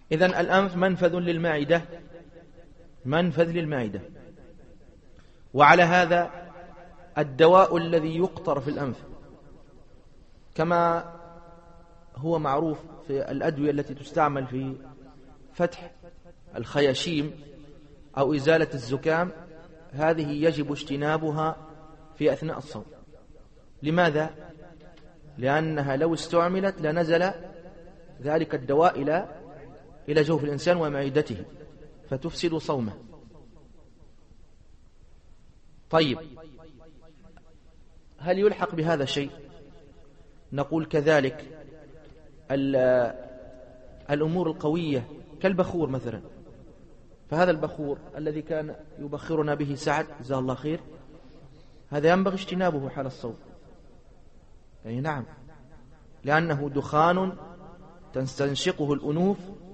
إذن الأنف منفذ للمعدة، منفذ للمعدة. وعلى هذا الدواء الذي يقطر في الأنف كما هو معروف في الأدوية التي تستعمل في فتح الخياشيم أو إزالة الزكام، هذه يجب اجتنابها في أثناء الصوم. لماذا؟ لأنها لو استعملت لنزل ذلك الدواء إلى جوف الإنسان ومعدته فتفسد صومه. طيب، هل يلحق بهذا شيء؟ نقول كذلك الأمور القوية كالبخور مثلا، فهذا البخور الذي كان يبخرنا به سعد جزاه الله خير، هذا ينبغي اجتنابه حال الصوم. يعني نعم، لأنه دخان تستنشقه الأنوف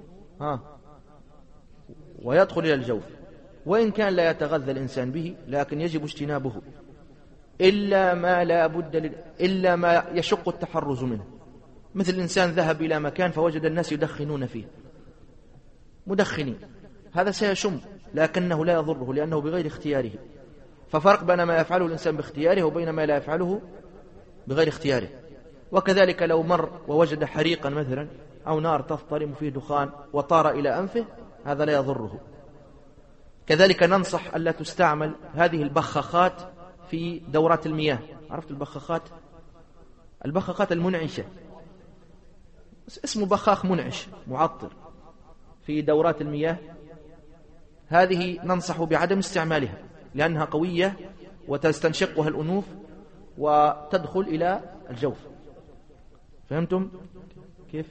ويدخل إلى الجوف، وإن كان لا يتغذى الإنسان به لكن يجب اجتنابه إلا ما لا بد إلا ما يشق التحرز منه، مثل الإنسان ذهب إلى مكان فوجد الناس يدخنون فيه، مدخنين، هذا سيشم لكنه لا يضره لأنه بغير اختياره. ففرق بين ما يفعله الإنسان باختياره وبين ما لا يفعله بغير اختياره. وكذلك لو مر ووجد حريقا مثلا أو نار تضطرم فيه دخان وطار إلى أنفه، هذا لا يضره. كذلك ننصح ألا تستعمل هذه البخاخات في دورات المياه. عرفت البخاخات؟ البخاخات المنعشة، اسمه بخاخ منعش معطر في دورات المياه، هذه ننصح بعدم استعمالها لأنها قوية وتستنشقها الأنوف وتدخل إلى الجوف. فهمتم كيف؟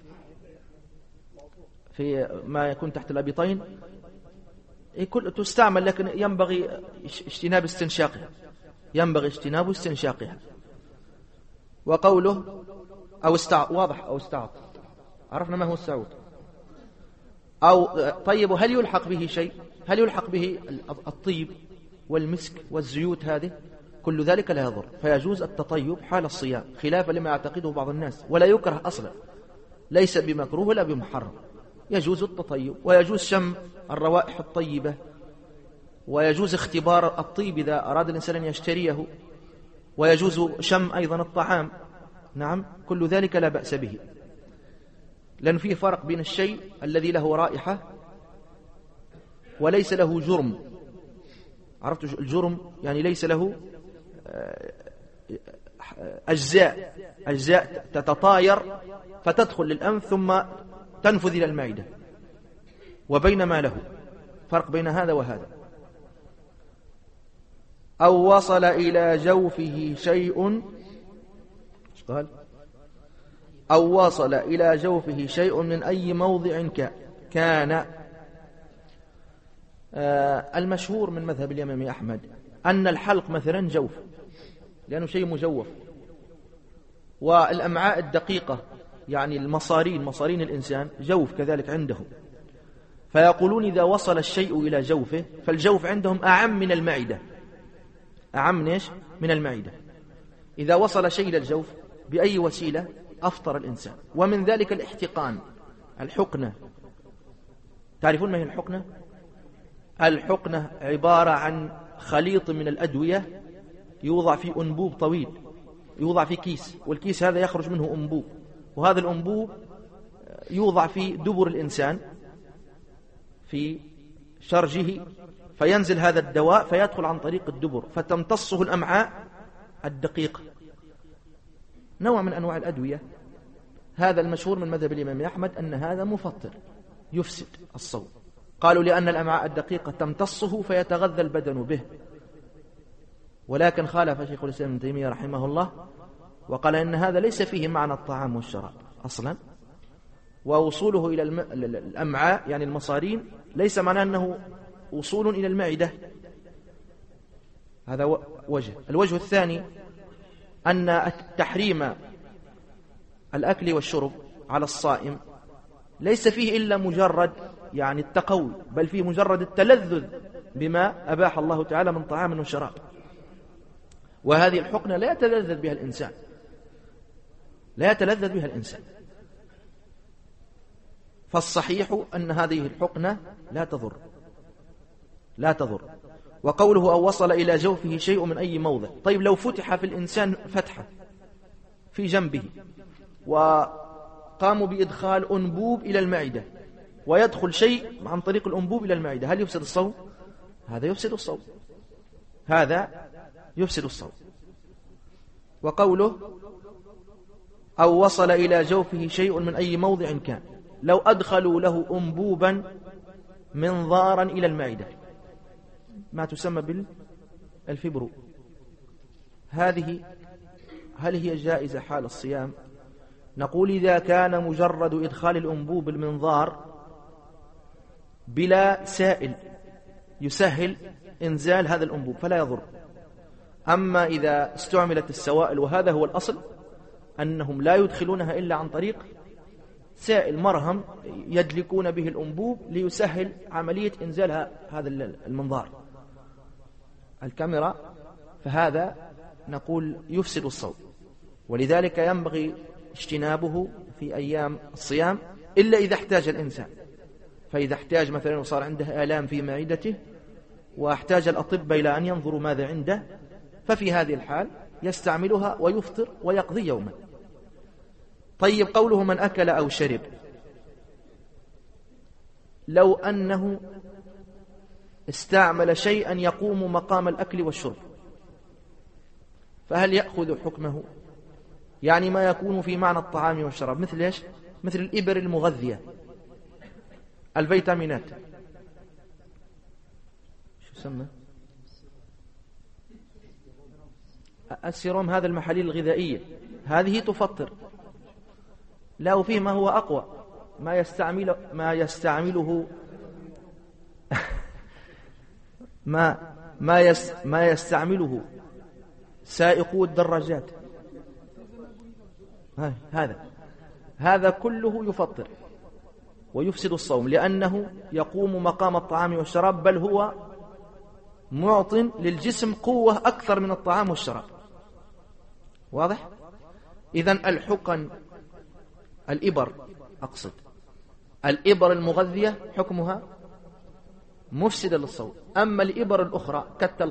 في ما يكون تحت الأبيطين تستعمل، لكن ينبغي اجتناب استنشاقها، ينبغي اجتناب استنشاقها. وقوله واضح أو استعط، عرفنا ما هو السعود. طيب، هل يلحق به شيء؟ هل يلحق به الطيب والمسك والزيوت؟ هذه كل ذلك لا يضر، فيجوز التطيب حال الصيام خلافا لما يعتقده بعض الناس، ولا يكره أصلا، ليس بمكروه ولا بمحرم، يجوز التطيب ويجوز شم الروائح الطيبة، ويجوز اختبار الطيب إذا أراد الإنسان أن يشتريه، ويجوز شم أيضا الطعام. نعم، كل ذلك لا بأس به، لأن فيه فرق بين الشيء الذي له رائحة وليس له جرم. عرفت الجرم؟ يعني ليس له أجزاء تتطاير فتدخل للأنف ثم تنفذ إلى المعدة، وبين ما له فرق بين هذا وهذا. أو وصل إلى جوفه شيء، قال أو وصل إلى جوفه شيء من أي موضع كان. المشهور من مذهب الإمام أحمد أن الحلق مثلا جوف، لأنه شيء مجوف، والأمعاء الدقيقة يعني مصارين الإنسان جوف كذلك عندهم، فيقولون إذا وصل الشيء إلى جوفه فالجوف عندهم أعم من المعدة، أعم من المعدة. إذا وصل شيء إلى الجوف بأي وسيلة أفطر الإنسان. ومن ذلك الاحتقان، الحقنة. تعرفون ما هي الحقنة؟ الحقنة عبارة عن خليط من الأدوية يوضع في أنبوب طويل، يوضع في كيس، والكيس هذا يخرج منه أنبوب، وهذا الأنبوب يوضع في دبر الإنسان في شرجه، فينزل هذا الدواء فيدخل عن طريق الدبر فتمتصه الأمعاء الدقيقة. نوع من أنواع الأدوية. هذا المشهور من مذهب الإمام أحمد أن هذا مفطر يفسد الصوم. قالوا لأن الأمعاء الدقيقة تمتصه فيتغذى البدن به، ولكن خالف شيخ الإسلام ابن تيمية رحمه الله وقال إن هذا ليس فيه معنى الطعام والشراب أصلا، ووصوله إلى الأمعاء يعني المصارين ليس معناه أنه وصول إلى المعدة. هذا وجه. الوجه الثاني أن تحريم الأكل والشرب على الصائم ليس فيه إلا مجرد يعني التقوي، بل فيه مجرد التلذذ بما أباح الله تعالى من طعام وشراب، وهذه الحقنة لا يتلذذ بها الإنسان، لا يتلذذ بها الإنسان. فالصحيح أن هذه الحقنة لا تضر. وقوله أو وصل إلى جوفه شيء من أي موضع. طيب لو فتح في الإنسان فتحة في جنبه وقاموا بإدخال أنبوب إلى المعدة ويدخل شيء عن طريق الأنبوب إلى المعدة، هل يفسد الصوم؟ هذا يفسد الصوم. وقوله أو وصل إلى جوفه شيء من أي موضع كان، لو أدخلوا له أنبوبا منظارا إلى المعدة، ما تسمى بالفبرو، هذه هل هي جائزة حال الصيام؟ نقول إذا كان مجرد إدخال الأنبوب المنظار بلا سائل يسهل إنزال هذا الأنبوب فلا يضر. أما إذا استعملت السوائل، وهذا هو الأصل، أنهم لا يدخلونها إلا عن طريق سائل مرهم يدلكون به الأنبوب ليسهل عملية إنزال هذا المنظار الكاميرا، فهذا نقول يفسد الصوم، ولذلك ينبغي اجتنابه في أيام الصيام إلا إذا احتاج الإنسان. فإذا احتاج مثلا وصار عنده آلام في معدته واحتاج الأطباء إلى أن ينظروا ماذا عنده، ففي هذه الحال يستعملها ويفطر ويقضي يوما. طيب قوله من أكل أو شرب، لو أنه استعمل شيئا يقوم مقام الأكل والشرب فهل يأخذ حكمه؟ يعني ما يكون في معنى الطعام والشراب، مثل إيش؟ مثل الإبر المغذية، الفيتامينات، شو سمى؟ السيروم، هذا المحاليل الغذائية، هذه تفطر. لا، وفيه ما هو أقوى، ما يستعمله ما يستعمله سائقو الدراجات، هذا كله يفطر ويفسد الصوم، لأنه يقوم مقام الطعام والشراب، بل هو معط للجسم قوة أكثر من الطعام والشراب. واضح؟ إذن الحقن، الإبر أقصد، الإبر المغذية حكمها مفسدة للصوم. أما الإبر الأخرى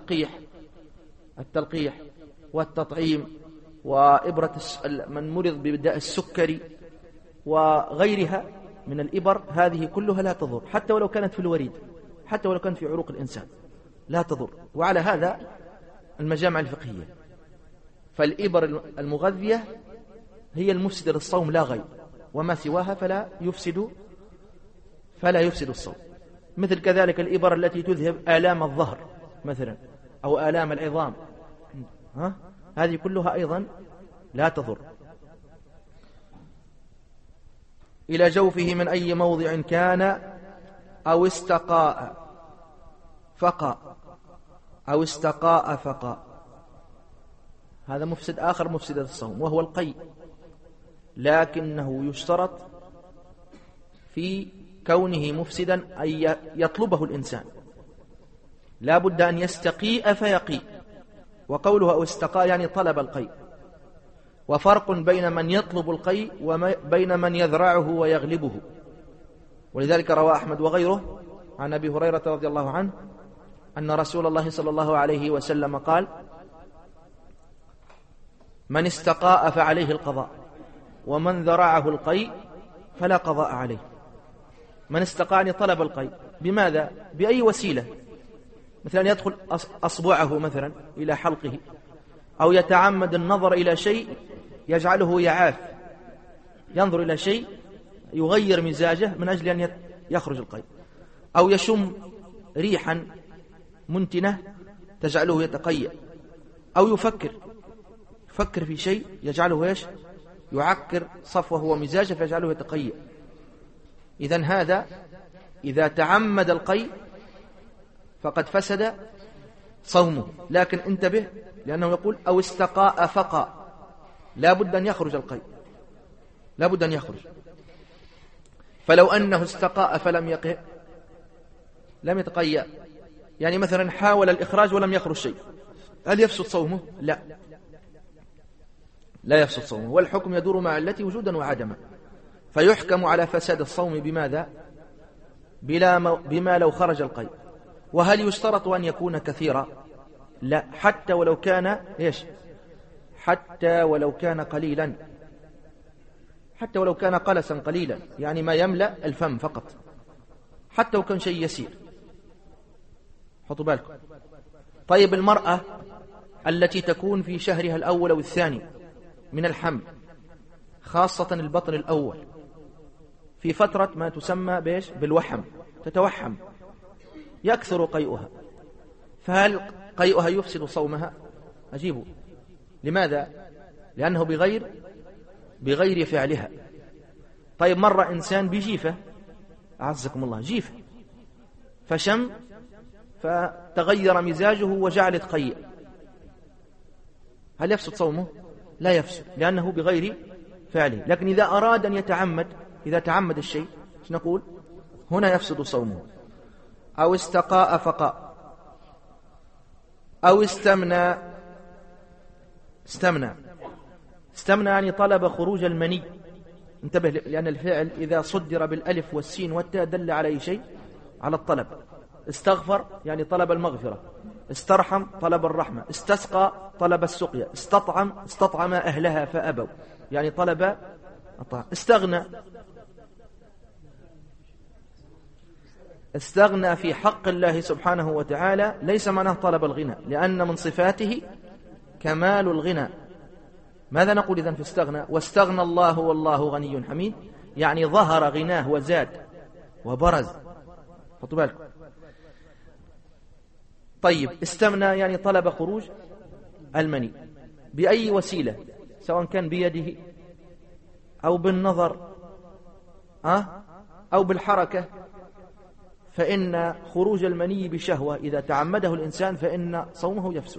التلقيح والتطعيم وإبرة من مرض بداء السكري وغيرها من الإبر، هذه كلها لا تضر، حتى ولو كانت في الوريد، حتى ولو كانت في عروق الإنسان لا تضر. وعلى هذا المجامع الفقهية، فالإبر المغذية هي المفسدة للصوم لا غير، وما سواها فلا يفسد الصوم. مثل كذلك الإبر التي تذهب آلام الظهر مثلا أو آلام العظام، هذه كلها أيضا لا تضر. إلى جوفه من أي موضع كان أو استقاء فقا، هذا مفسد آخر مفسد الصوم، وهو القيء، لكنه يشترط في كونه مفسدا أن يطلبه الإنسان، لا بد أن يستقيء فيقي. وقوله أو استقاء يعني طلب القيء، وفرق بين من يطلب القيء وبين من يذرعه ويغلبه. ولذلك روى أحمد وغيره عن أبي هريرة رضي الله عنه أن رسول الله صلى الله عليه وسلم قال: من استقاء فعليه القضاء، ومن ذرعه القيء فلا قضاء عليه. من استقاء طلب القيء بماذا؟ بأي وسيلة، مثلا يدخل أصبعه مثلا إلى حلقه، أو يتعمد النظر إلى شيء يجعله يعاف، ينظر إلى شيء يغير مزاجه من أجل أن يخرج القيء، أو يشم ريحا منتنة تجعله يتقيأ، أو يفكر في شيء يجعله يعكر صفوه ومزاجه فيجعله يتقيأ. إذن هذا إذا تعمد القيء فقد فسد صومه. لكن انتبه، لأنه يقول أو استقاء فقا، لا بد أن يخرج القيء، لا بد أن يخرج. فلو أنه استقاء فلم يقه، لم يتقيأ، يعني مثلا حاول الإخراج ولم يخرج شيء، هل يفسد صومه؟ لا يفسد صومه، والحكم يدور مع التي وجودا وعدما. فيحكم على فساد الصوم بماذا؟ بما لو خرج القيء. وهل يشترط أن يكون كثيرا؟ لا، حتى ولو كان إيش؟ حتى ولو كان قليلا، حتى ولو كان قلسا قليلا، يعني ما يملأ الفم فقط، حتى لو كان شيء يسير. حطوا بالكم. طيب المرأة التي تكون في شهرها الأول أو الثاني من الحمل، خاصة البطن الأول، في فترة ما تسمى بإيش؟ بالوحم، تتوحم، يكثر قيئها، فهل قيئها يفسد صومها؟ أجيبوا. لماذا؟ لأنه بغير فعلها. طيب مرة إنسان بجيفة، أعزكم الله، جيفة، فشم فتغير مزاجه وجعلت قيء، هل يفسد صومه؟ لا يفسد، لأنه بغير فعله. لكن إذا أراد أن يتعمد، إذا تعمد الشيء، نقول هنا يفسد صومه. أو استقاء فقاء، أو استمنى يعني طلب خروج المني. انتبه، لأن الفعل إذا صدر بالألف والسين والتاء دل على أي شيء؟ على الطلب. استغفر يعني طلب المغفرة، استرحم طلب الرحمة، استسقى طلب السقيا، استطعم أهلها فأبوا يعني طلب الطعام. استغنى في حق الله سبحانه وتعالى، ليس معناه طلب الغنى، لأن من صفاته كمال الغنى. ماذا نقول إذن في استغنى؟ واستغنى الله والله غني حميد، يعني ظهر غناه وزاد وبرز. خطوا بالكم. طيب استمنى يعني طلب خروج المني بأي وسيلة، سواء كان بيده أو بالنظر أو بالحركة، فإن خروج المني بشهوة إذا تعمده الإنسان فإن صومه يفسد.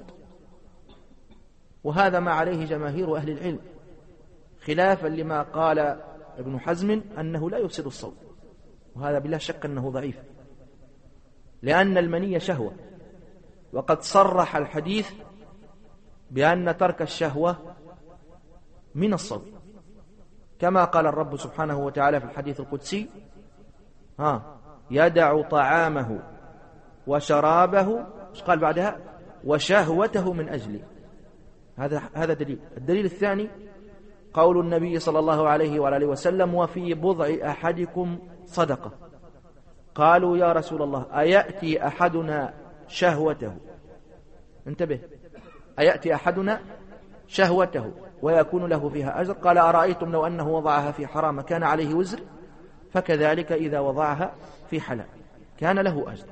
وهذا ما عليه جماهير أهل العلم، خلافا لما قال ابن حزم أنه لا يفسد الصوم، وهذا بلا شك أنه ضعيف، لأن المني شهوة، وقد صرح الحديث بأن ترك الشهوة من الصوم، كما قال الرب سبحانه وتعالى في الحديث القدسي: يدع طعامه وشرابه، قال بعدها: وشهوته من أجلي. هذا دليل. الدليل الثاني قول النبي صلى الله عليه وآله وسلم: وفي بضع أحدكم صدقة. قالوا: يا رسول الله، أيأتي أحدنا شهوته؟ انتبه، أيأتي أحدنا شهوته ويكون له فيها أجر؟ قال: أرأيتم لو أنه وضعها في حرام كان عليه وزر، فكذلك إذا وضعها في حلال كان له أجر.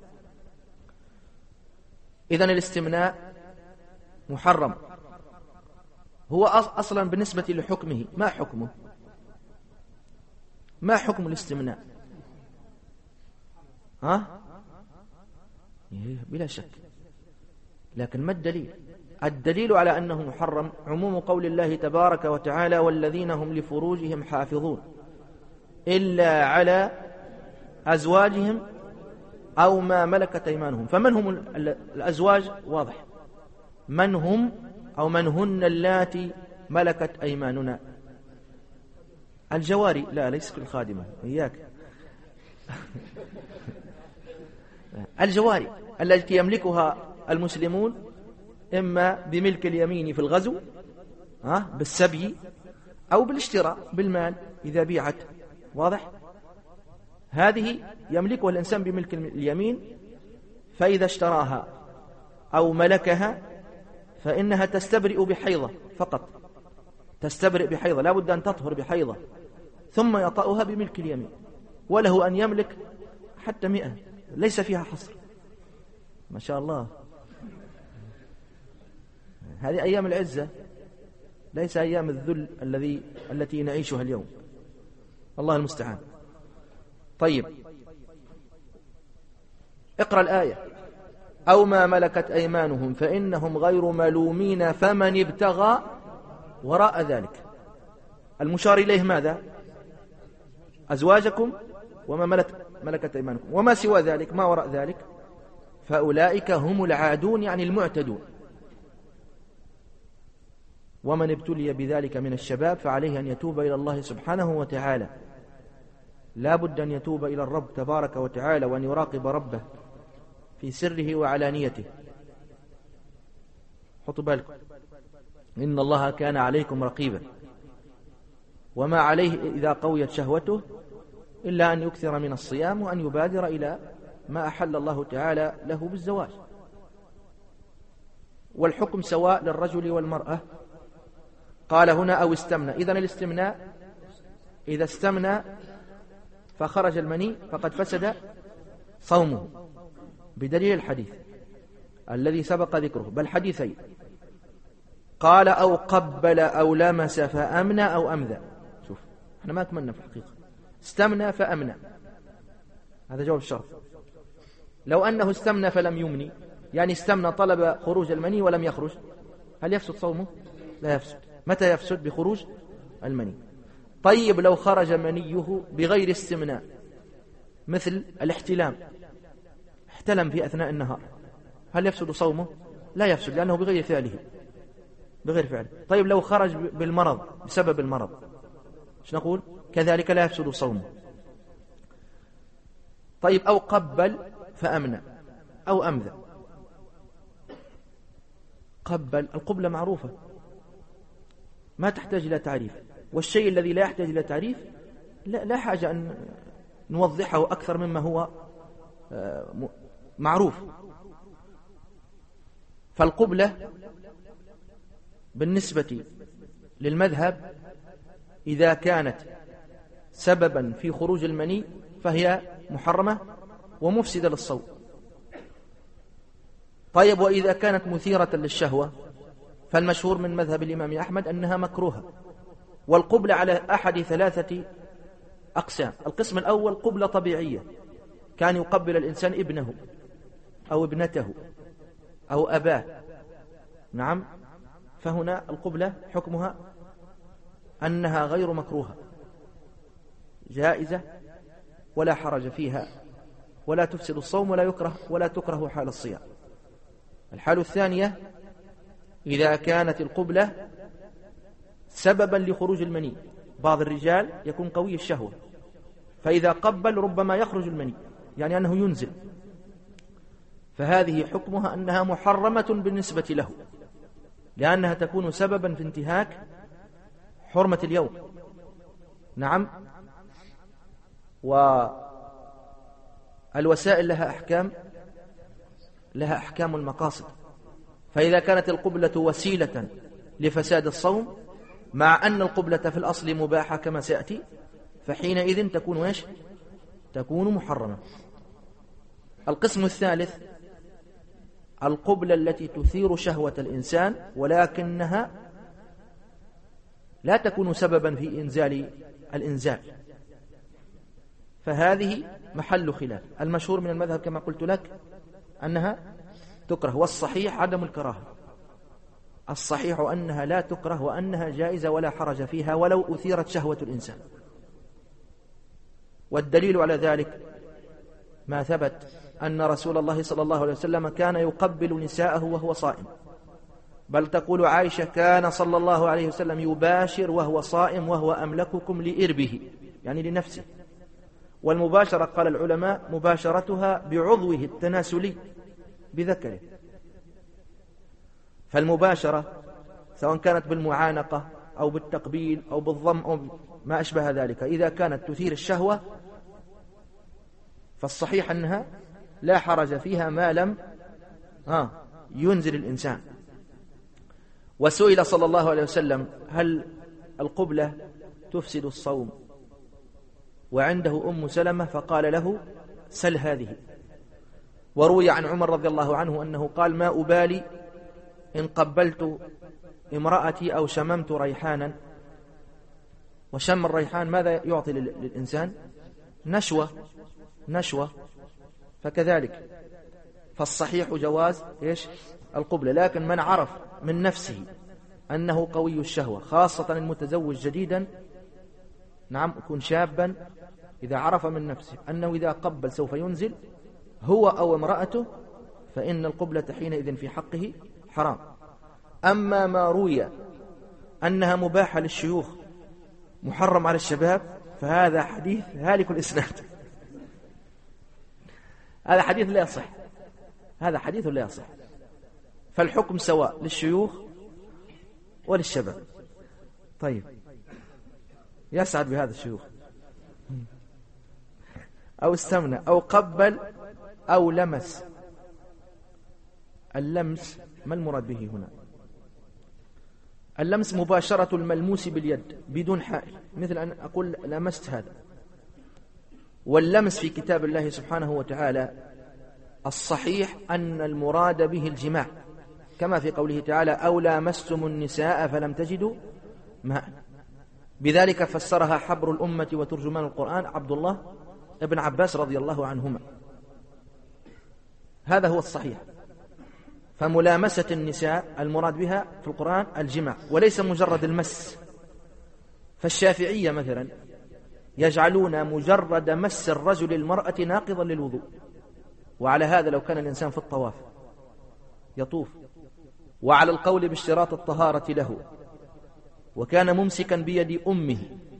إذن الاستمناء محرم. هو أصلا بالنسبة لحكمه ما حكمه؟ ما حكم الاستمناء؟ بلا شك. لكن ما الدليل؟ الدليل على أنه محرم عموم قول الله تبارك وتعالى: والذين هم لفروجهم حافظون إلا على أزواجهم أو ما ملكت أيمانهم. فمن هم الأزواج؟ واضح. من هم أو من هن اللاتي ملكت أيماننا؟ الجواري. لا، ليس كل خادمة، إياك. الجواري التي يملكها المسلمون إما بملك اليمين في الغزو بالسبي، أو بالاشتراء بالمال إذا بيعت. واضح؟ هذه يملكها الإنسان بملك اليمين، فإذا اشتراها أو ملكها فإنها تستبرئ بحيضة فقط، تستبرئ بحيضة، لا بد أن تطهر بحيضة، ثم يطأها بملك اليمين. وله أن يملك حتى 100، ليس فيها حصر. ما شاء الله، هذه أيام العزة، ليس أيام الذل التي نعيشها اليوم. الله المستعان. طيب، اقرأ الآية: أو ما ملكت أيمانهم فإنهم غير ملومين فمن ابتغى وراء ذلك. المشار إليه ماذا؟ أزواجكم وما ملكت أيمانكم، وما سوى ذلك، ما وراء ذلك، فأولئك هم العادون، يعني المعتدون. ومن ابتلي بذلك من الشباب فعليه أن يتوب إلى الله سبحانه وتعالى، لا بد أن يتوب إلى الرب تبارك وتعالى وأن يراقب ربه في سره وعلانيته. حطوا بالكم إن الله كان عليكم رقيبا، وما عليه إذا قويت شهوته إلا أن يكثر من الصيام وأن يبادر إلى ما أحل الله تعالى له بالزواج. والحكم سواء للرجل والمرأة. قال هنا أو استمنى. إذن الاستمناء إذا استمنى فخرج المني فقد فسد صومه بدليل الحديث الذي سبق ذكره، بل حديثين. قال أو قبل أو لمس فأمنى أو أمذى. شوف احنا ما أكملنا في الحقيقة. استمنى فأمنى هذا جواب الشرط. لو أنه استمنى فلم يمني، يعني استمنى طلب خروج المني ولم يخرج، هل يفسد صومه؟ لا يفسد. متى يفسد؟ بخروج المني. طيب لو خرج منيه بغير استمناء، مثل الاحتلام، احتلم في أثناء النهار، هل يفسد صومه؟ لا يفسد، لأنه بغير فعله. طيب لو خرج بالمرض بسبب المرض، ايش نقول؟ كذلك لا يفسد صومه. طيب أو قبل فأمنى أو أمذى. قبل، القبلة معروفة ما تحتاج إلى تعريف، والشيء الذي لا يحتاج إلى تعريف لا حاجة أن نوضحه أكثر مما هو معروف. فالقبلة بالنسبة للمذهب إذا كانت سببا في خروج المني فهي محرمة ومفسدة للصوم. طيب وإذا كانت مثيرة للشهوة فالمشهور من مذهب الإمام أحمد أنها مكروهة. والقبلة على أحد ثلاثة أقسام. القسم الأول قبلة طبيعية، كان يقبل الإنسان ابنه أو ابنته أو أباه، نعم، فهنا القبلة حكمها أنها غير مكروهة، جائزة ولا حرج فيها، ولا تفسد الصوم ولا تكره حال الصيام. الحالة الثانية إذا كانت القبلة سببا لخروج المني. بعض الرجال يكون قوي الشهوة، فإذا قبل ربما يخرج المني، يعني أنه ينزل، فهذه حكمها أنها محرمة بالنسبة له، لأنها تكون سببا في انتهاك حرمة اليوم. نعم. والوسائل لها أحكام المقاصد. فإذا كانت القبلة وسيلة لفساد الصوم، مع أن القبلة في الأصل مباحة كما سيأتي، فحينئذ تكون إيش؟ تكون محرمة. القسم الثالث القبلة التي تثير شهوة الإنسان ولكنها لا تكون سببا في إنزال الإنزال، فهذه محل خلاف. المشهور من المذهب كما قلت لك أنها تكره، والصحيح عدم الكراهة. الصحيح أنها لا تكره وأنها جائزة ولا حرج فيها ولو أثيرت شهوة الإنسان. والدليل على ذلك ما ثبت أن رسول الله صلى الله عليه وسلم كان يقبل نساءه وهو صائم، بل تقول عائشة كان صلى الله عليه وسلم يباشر وهو صائم وهو أملككم لإربه، يعني لنفسه. والمباشرة قال العلماء مباشرتها بعضوه التناسلي بذكره. فالمباشرة سواء كانت بالمعانقة أو بالتقبيل أو بالضم أو ما أشبه ذلك، إذا كانت تثير الشهوة فالصحيح أنها لا حرج فيها ما لم ينزل الإنسان. وسئل صلى الله عليه وسلم هل القبلة تفسد الصوم، وعنده أم سلمة، فقال له سل هذه. وروي عن عمر رضي الله عنه أنه قال ما أبالي إن قبلت امرأتي أو شممت ريحانا. وشم الريحان ماذا يعطي للإنسان؟ نشوة. فكذلك فالصحيح جواز القبلة. لكن من عرف من نفسه أنه قوي الشهوة، خاصة المتزوج جديدا، نعم، يكون شابا، إذا عرف من نفسه أنه إذا قبل سوف ينزل هو أو امرأته، فإن القبلة حينئذ في حقه حرام. أما ما روي أنها مباحة للشيوخ محرم على الشباب، فهذا حديث هالك الإسناد. هذا حديث لا يصح، هذا حديث لا يصح. فالحكم سواء للشيوخ وللشباب. طيب، يسعد بهذا الشيوخ. أو استمنى أو قبل أو لمس. اللمس ما المراد به هنا؟ اللمس مباشرة الملموس باليد بدون حائل، مثل أن أقول لمست هذا. واللمس في كتاب الله سبحانه وتعالى الصحيح أن المراد به الجماع، كما في قوله تعالى أو لامستم النساء فلم تجدوا ماء. بذلك فسرها حبر الأمة وترجمان القرآن عبد الله ابن عباس رضي الله عنهما. هذا هو الصحيح. فملامسة النساء المراد بها في القرآن الجماع وليس مجرد المس. فالشافعية مثلا يجعلون مجرد مس الرجل المرأة ناقضا للوضوء. وعلى هذا لو كان الإنسان في الطواف يطوف وعلى القول باشتراط الطهارة له وكان ممسكا بيد أمه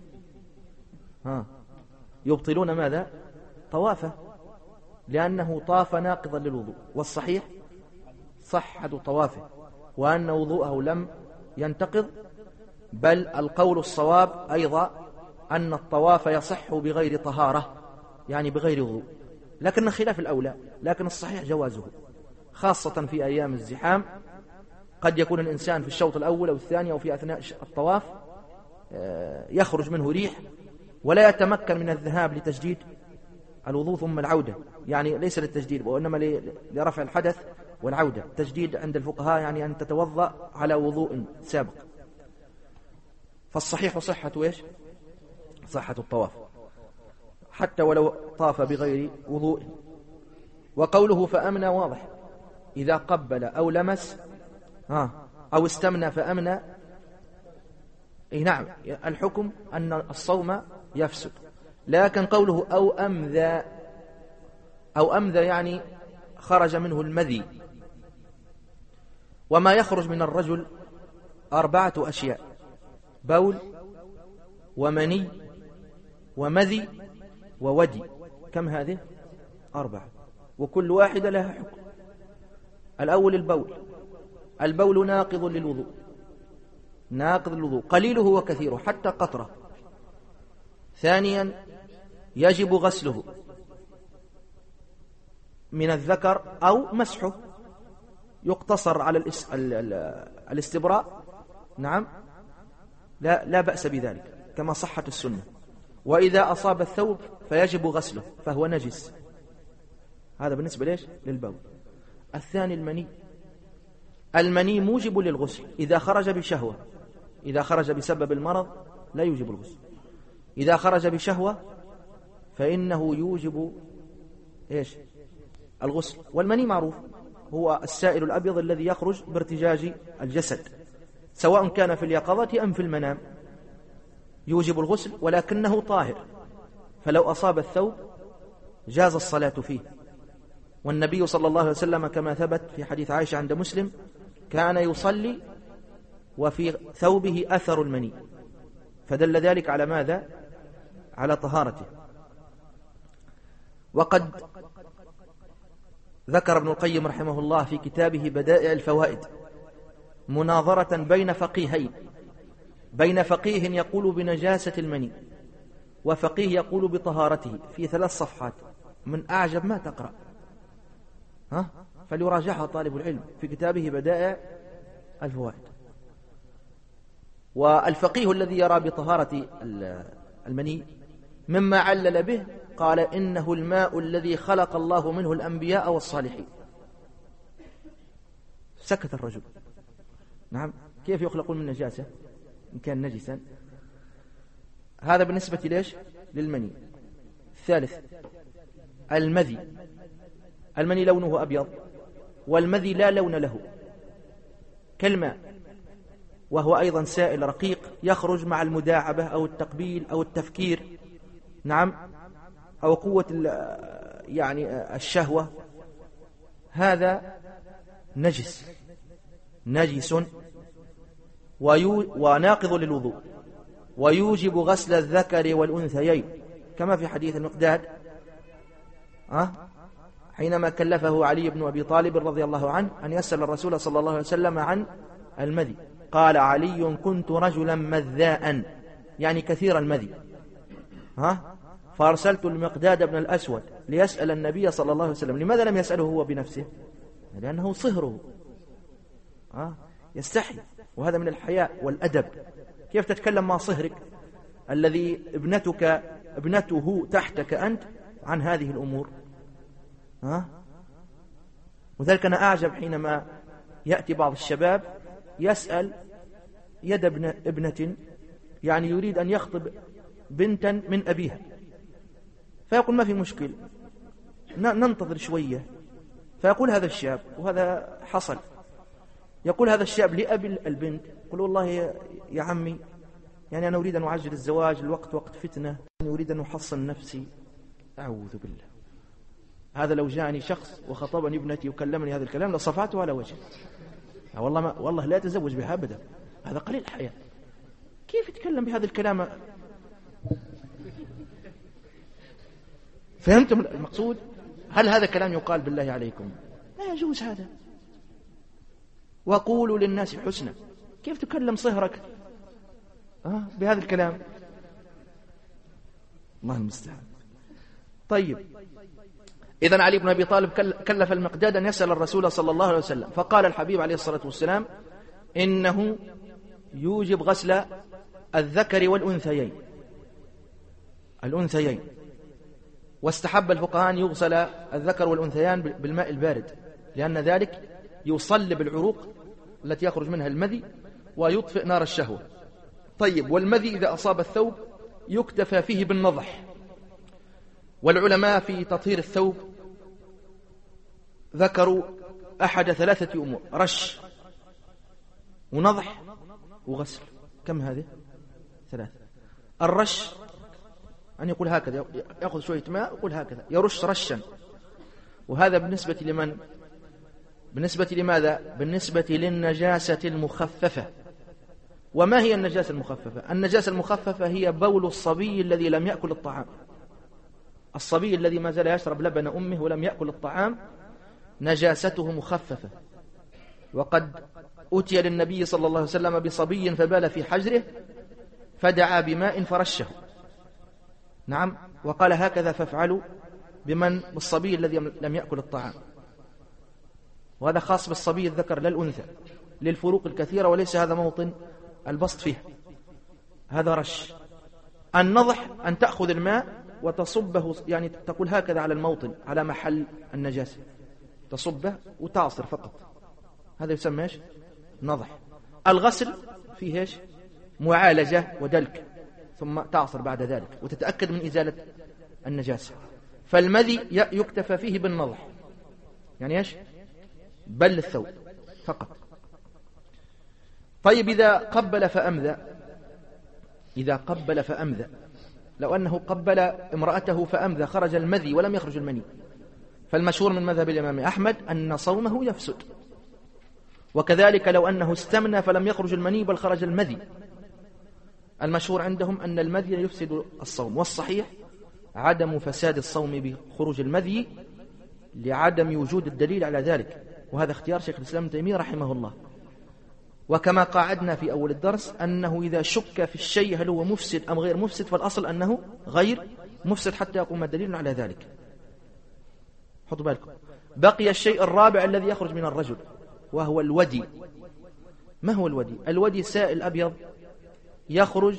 يبطلون ماذا؟ طوافه، لأنه طاف ناقضا للوضوء. والصحيح صحة طوافه وأن وضوءه لم ينتقض، بل القول الصواب أيضا أن الطواف يصح بغير طهارة، يعني بغير وضوء، لكن خلاف الأولى. لكن الصحيح جوازه، خاصة في أيام الزحام. قد يكون الإنسان في الشوط الأول أو الثاني أو في أثناء الطواف يخرج منه ريح ولا يتمكن من الذهاب لتجديد الوضوء ثم العودة، يعني ليس للتجديد وإنما لرفع الحدث والعودة. التجديد عند الفقهاء يعني أن تتوضأ على وضوء سابق. فالصحيح صحة إيش؟ صحة الطواف حتى ولو طاف بغير وضوء. وقوله فأمنى واضح، إذا قبل أو لمس أو استمنى فأمنى، نعم الحكم أن الصوم يفسد. لكن قوله أو أمذى يعني خرج منه المذي. وما يخرج من الرجل 4 أشياء: بول ومني ومذي وودي. كم هذه؟ 4، وكل واحدة لها حكم. الأول البول ناقض للوضوء، ناقض للوضوء قليله وكثيره حتى قطرة. ثانيا يجب غسله من الذكر أو مسحه، يقتصر على الاستبراء، نعم لا بأس بذلك كما صحت السنة. وإذا أصاب الثوب فيجب غسله فهو نجس. هذا بالنسبة ليش؟ للبول. الثاني المني موجب للغسل إذا خرج بشهوة. إذا خرج بسبب المرض لا يوجب الغسل. إذا خرج بشهوة فإنه يوجب إيش؟ الغسل. والمني معروف هو السائل الأبيض الذي يخرج بارتجاج الجسد، سواء كان في اليقظة أم في المنام، يوجب الغسل ولكنه طاهر، فلو أصاب الثوب جاز الصلاة فيه. والنبي صلى الله عليه وسلم كما ثبت في حديث عائشة عند مسلم كان يصلي وفي ثوبه أثر المني، فدل ذلك على ماذا؟ على طهارته. وقد ذكر ابن القيم رحمه الله في كتابه بدائع الفوائد مناظرة بين فقيه يقول بنجاسة المني وفقيه يقول بطهارته في 3 صفحات، من أعجب ما تقرأ، فليراجعها طالب العلم في كتابه بدائع الفوائد. والفقيه الذي يرى بطهارة المني مما علل به قال إنه الماء الذي خلق الله منه الأنبياء والصالحين. سكت الرجل. نعم، كيف يخلقون من نجاسة إن كان نجسا؟ هذا بالنسبة ليش؟ للمني. الثالث المني لونه أبيض، والمذي لا لون له كالماء، وهو أيضا سائل رقيق يخرج مع المداعبة أو التقبيل أو التفكير، نعم، أو قوة يعني الشهوة. هذا نجس وناقض للوضوء، ويوجب غسل الذكر والأنثيين، كما في حديث المقداد حينما كلفه علي بن أبي طالب رضي الله عنه أن يسأل الرسول صلى الله عليه وسلم عن المذي، قال علي: كنت رجلا مذاء، يعني كثير المذي، فأرسلت المقداد بن الأسود ليسأل النبي صلى الله عليه وسلم. لماذا لم يسأله هو بنفسه؟ لأنه صهره، يستحي، وهذا من الحياء والأدب. كيف تتكلم مع صهرك الذي ابنته تحتك أنت عن هذه الأمور؟ وذلك أنا أعجب حينما يأتي بعض الشباب يسأل يد ابنة، يعني يريد أن يخطب بنتا من أبيها، فيقول: ما في مشكل، ننتظر شوية. فيقول هذا الشاب، وهذا حصل، يقول هذا الشاب لأبي البنت: يقول: والله يا عمي، يعني أنا أريد أن أعجل الزواج، الوقت وقت فتنة، أريد أن أحصن نفسي. أعوذ بالله، هذا لو جاءني شخص وخطبني ابنتي وكلمني هذا الكلام لصفعته على وجهه. والله لا أتزوج بها أبدا، هذا قليل الحياة. كيف يتكلم بهذا الكلام؟ فهمتم المقصود؟ هل هذا كلام يقال بالله عليكم؟ لا يجوز هذا. وقولوا للناس حسنا. كيف تكلم صهرك بهذا الكلام؟ الله المستعان. طيب، إذن علي بن أبي طالب كلف المقداد أن يسأل الرسول صلى الله عليه وسلم، فقال الحبيب عليه الصلاة والسلام: إنه يوجب غسل الذكر والأنثيين. واستحب الفقهاء أن يغسل الذكر والأنثيان بالماء البارد، لأن ذلك يصلب العروق التي يخرج منها المذي ويطفئ نار الشهوة. طيب، والمذي إذا أصاب الثوب يكتفى فيه بالنضح. والعلماء في تطهير الثوب ذكروا أحد 3 أمور: رش ونضح وغسل. كم هذه؟ 3. الرش أن يقول هكذا، يأخذ شوية ماء يقول هكذا، يرش رشا. وهذا بالنسبة لمن؟ بالنسبة لماذا؟ بالنسبة للنجاسة المخففة. وما هي النجاسة المخففة؟ النجاسة المخففة هي بول الصبي الذي لم يأكل الطعام. الصبي الذي ما زال يشرب لبن أمه ولم يأكل الطعام نجاسته مخففة. وقد أتي للنبي صلى الله عليه وسلم بصبي فبال في حجره فدعا بماء فرشه. نعم، وقال: هكذا فافعلوا بالصبي الذي لم يأكل الطعام. وهذا خاص بالصبي الذكر لا الأنثى، للفروق الكثيرة، وليس هذا موطن البسط فيه. هذا رش. النضح أن تأخذ الماء وتصبه، يعني تقول هكذا على الموطن، على محل النجاسة، تصبه وتعصر فقط. هذا يسمى ايش؟ نضح. الغسل فيه ايش؟ معالجة ودلك، ثم تعصر بعد ذلك وتتأكد من إزالة النجاسة. فالمذي يكتفى فيه بالنضح، يعني ايش؟ بل الثوب فقط. طيب، إذا قبل فأمذى، لو أنه قبل امرأته فأمذى خرج المذي ولم يخرج المني، فالمشهور من مذهب الإمام أحمد أن صومه يفسد. وكذلك لو أنه استمنى فلم يخرج المني بل خرج المذي، المشهور عندهم أن المذي يفسد الصوم. والصحيح عدم فساد الصوم بخروج المذي لعدم وجود الدليل على ذلك، وهذا اختيار شيخ الإسلام ابن تيمية رحمه الله. وكما قاعدنا في أول الدرس أنه إذا شك في الشيء هل هو مفسد أم غير مفسد، فالأصل أنه غير مفسد حتى يقوم دليل على ذلك. حطوا بالكم. بقي الشيء الرابع الذي يخرج من الرجل، وهو الودي. ما هو الودي؟ الودي سائل أبيض يخرج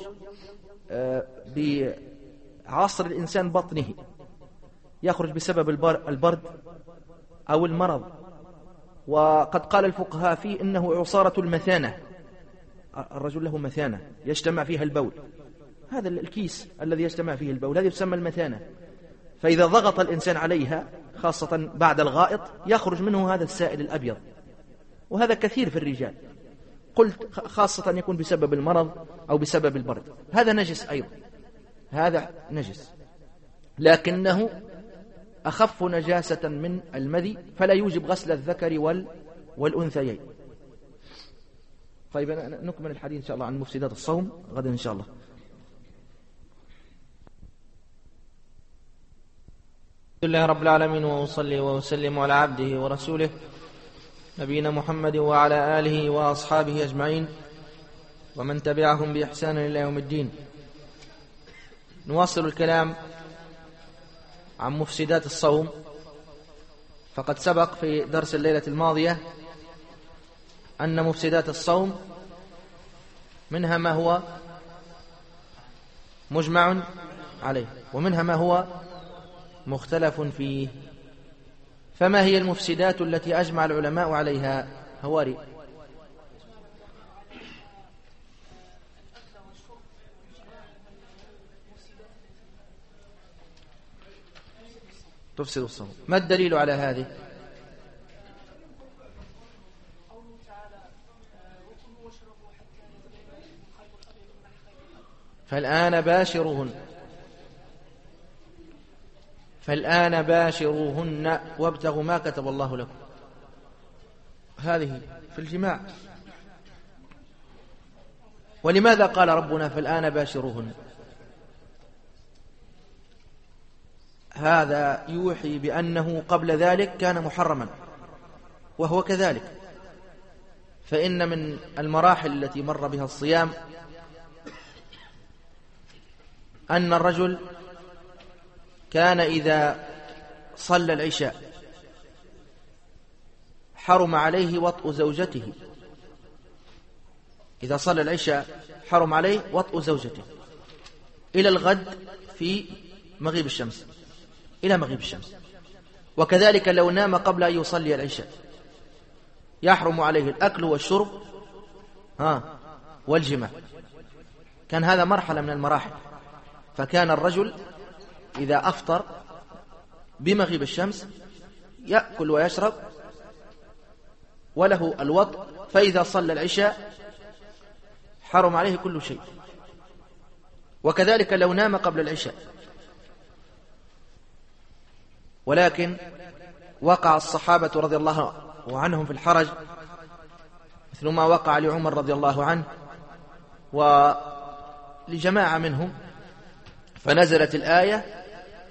بعصر الإنسان بطنه، يخرج بسبب البرد أو المرض. وقد قال الفقهاء فيه إنه عصارة المثانة، الرجل له مثانة يجتمع فيها البول، هذا الكيس الذي يجتمع فيه البول هذه يسمى المثانة. فإذا ضغط الإنسان عليها خاصة بعد الغائط يخرج منه هذا السائل الأبيض، وهذا كثير في الرجال، قلت خاصة يكون بسبب المرض أو بسبب البرد. هذا نجس أيضا، هذا نجس، لكنه أخف نجاسة من المذي، فلا يوجب غسل الذكر والأنثيين. طيب نكمل الحديث إن شاء الله عن مفسدات الصوم غدا إن شاء الله. الحمد لله رب العالمين، وأصلي وأسلم على عبده ورسوله نبينا محمد وعلى آله وأصحابه أجمعين ومن تبعهم بإحسان إلى يوم الدين. نواصل الكلام عن مفسدات الصوم. فقد سبق في درس الليلة الماضية أن مفسدات الصوم منها ما هو مجمع عليه ومنها ما هو مختلف فيه. فما هي المفسدات التي أجمع العلماء عليها؟ هواري. تفسد الصوم. ما الدليل على هذه؟ فالآن باشروهن وابتغوا ما كتب الله لكم. هذه في الجماع. ولماذا قال ربنا فالآن باشروهن؟ هذا يوحي بأنه قبل ذلك كان محرما، وهو كذلك. فإن من المراحل التي مر بها الصيام أن الرجل كان إذا صلى العشاء حرم عليه وطء زوجته. إذا صلى العشاء حرم عليه وطء زوجته إلى الغد في مغيب الشمس، إلى مغيب الشمس. وكذلك لو نام قبل أن يصلي العشاء يحرم عليه الأكل والشرب والجماع. كان هذا مرحلة من المراحل. فكان الرجل إذا أفطر بمغيب الشمس يأكل ويشرب وله الوطء، فإذا صلى العشاء حرم عليه كل شيء. وكذلك لو نام قبل العشاء. ولكن وقع الصحابة رضي الله عنهم في الحرج مثل ما وقع لعمر رضي الله عنه ولجماعة منهم، فنزلت الآية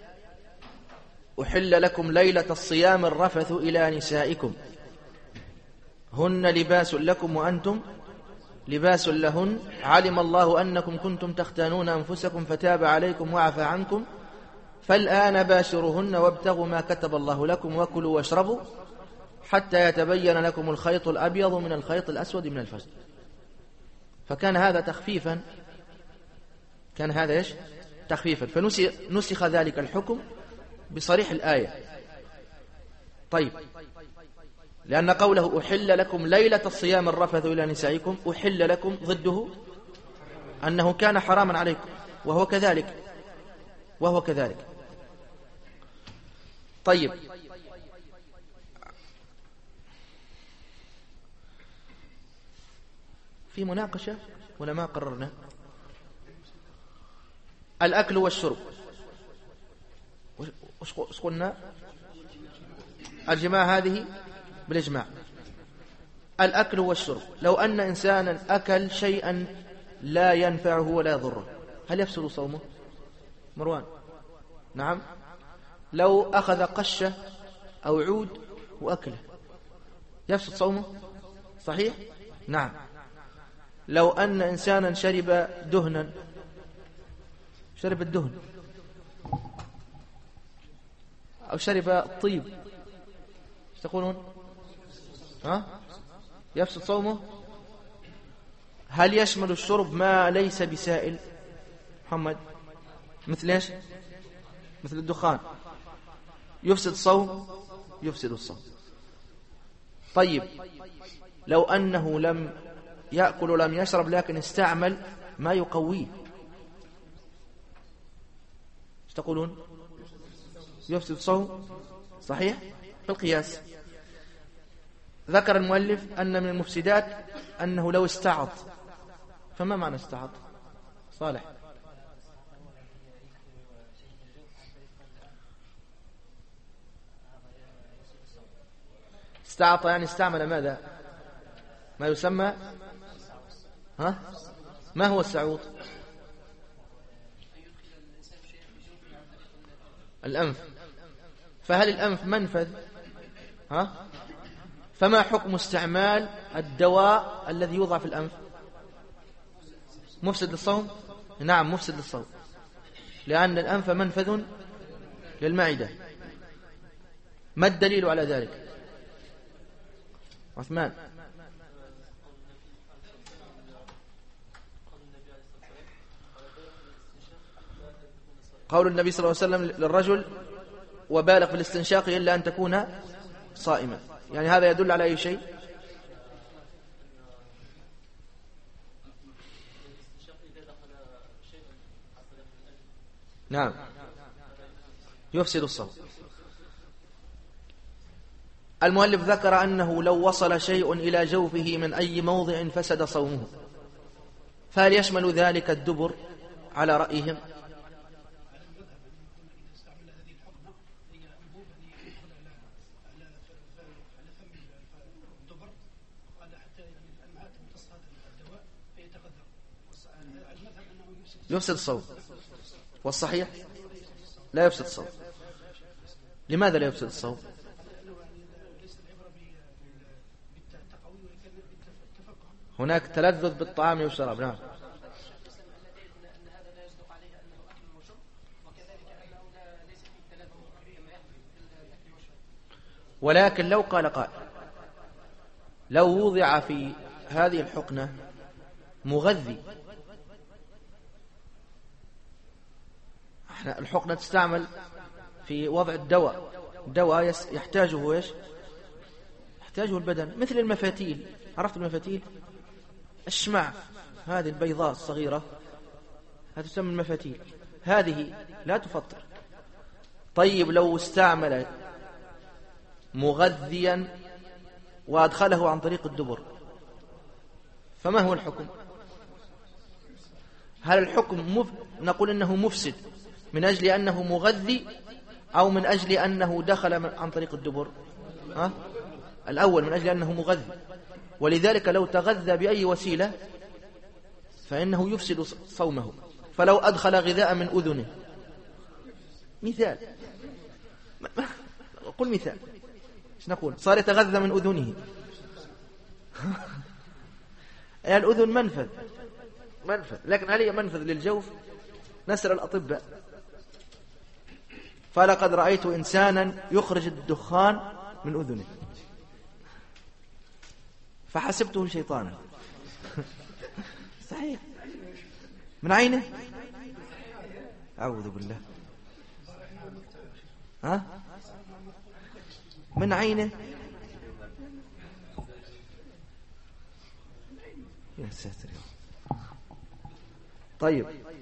أحل لكم ليلة الصيام الرفث إلى نسائكم هن لباس لكم وأنتم لباس لهن علم الله أنكم كنتم تختانون أنفسكم فتاب عليكم وعفى عنكم فالآن باشروهن وابتغوا ما كتب الله لكم وكلوا واشربوا حتى يتبين لكم الخيط الأبيض من الخيط الأسود من الفجر. فكان هذا تخفيفا، كان هذا إيش؟ تخفيفا. فنسخ ذلك الحكم بصريح الآية. طيب، لأن قوله أحل لكم ليلة الصيام الرفث إلى نسائكم، أحل لكم ضده أنه كان حراما عليكم، وهو كذلك. طيب، في مناقشة ولا ما قررنا؟ الأكل والشرب وش قلنا؟ الجماع هذه بالإجماع. الأكل والشرب، لو أن إنسانا أكل شيئا لا ينفعه ولا يضره هل يفسد صومه؟ مروان. نعم. لو أخذ قشة أو عود وأكله يفسد صومه؟ صحيح؟ نعم. لو أن إنسانا شرب الدهن أو شرب الطيب ايش تقولون؟ يفسد صومه؟ هل يشمل الشرب ما ليس بسائل؟ محمد، مثل ايش؟ مثل الدخان يفسد الصوم؟ يفسد الصوم. طيب، لو أنه لم يأكل ولم يشرب لكن استعمل ما يقويه ايش تقولون؟ يفسد الصوم؟ صحيح؟ في القياس. ذكر المؤلف أن من المفسدات أنه لو استعط. فما معنى استعط؟ صالح. استعط يعني استعمل ماذا؟ ما يسمى ها؟ ما هو السعوط؟ الأنف. فهل الأنف منفذ؟ ها؟ فما حكم استعمال الدواء الذي يوضع في الأنف؟ مفسد للصوم؟ نعم مفسد للصوم، لأن الأنف منفذ للمعدة. ما الدليل على ذلك؟ عثمان. قول النبي صلى الله عليه وسلم للرجل وبالغ في الاستنشاق إلا أن تكون صائما، يعني هذا يدل على أي شيء؟ نعم يفسد الصوم. المؤلف ذكر أنه لو وصل شيء إلى جوفه من أي موضع فسد صومه، فهل يشمل ذلك الدبر على رأيهم؟ يفسد الصوم، والصحيح لا يفسد الصوم. لماذا لا يفسد الصوم؟ هناك تلذذ بالطعام والشراب. نعم. ولكن لو قال قائل لو وضع في هذه الحقنة مغذي، الحقنة تستعمل في وضع الدواء، الدواء يحتاجه إيش؟ يحتاجه البدن، مثل المفاتيل. عرفت المفاتيل؟ الشمع هذه البيضاء الصغيرة هذه تسمى المفاتيل، هذه لا تفطر. طيب لو استعمل مغذيا وأدخله عن طريق الدبر، فما هو الحكم؟ هل الحكم نقول إنه مفسد من أجل أنه مغذي، أو من أجل أنه دخل عن طريق الدبر؟ ها؟ الأول من أجل أنه مغذي، ولذلك لو تغذى بأي وسيلة فإنه يفسد صومه. فلو أدخل غذاء من أذنه، مثال، قل مثال، ايش نقول؟ صار يتغذى من أذنه. الأذن منفذ، لكن هل هي منفذ للجوف؟ نسأل الأطباء. فلقد رأيت إنسانا يخرج الدخان من أذنه فحسبته شيطانا. صحيح. من عينه؟ أعوذ بالله. ها؟ من عينه؟ يا ساتر. طيب،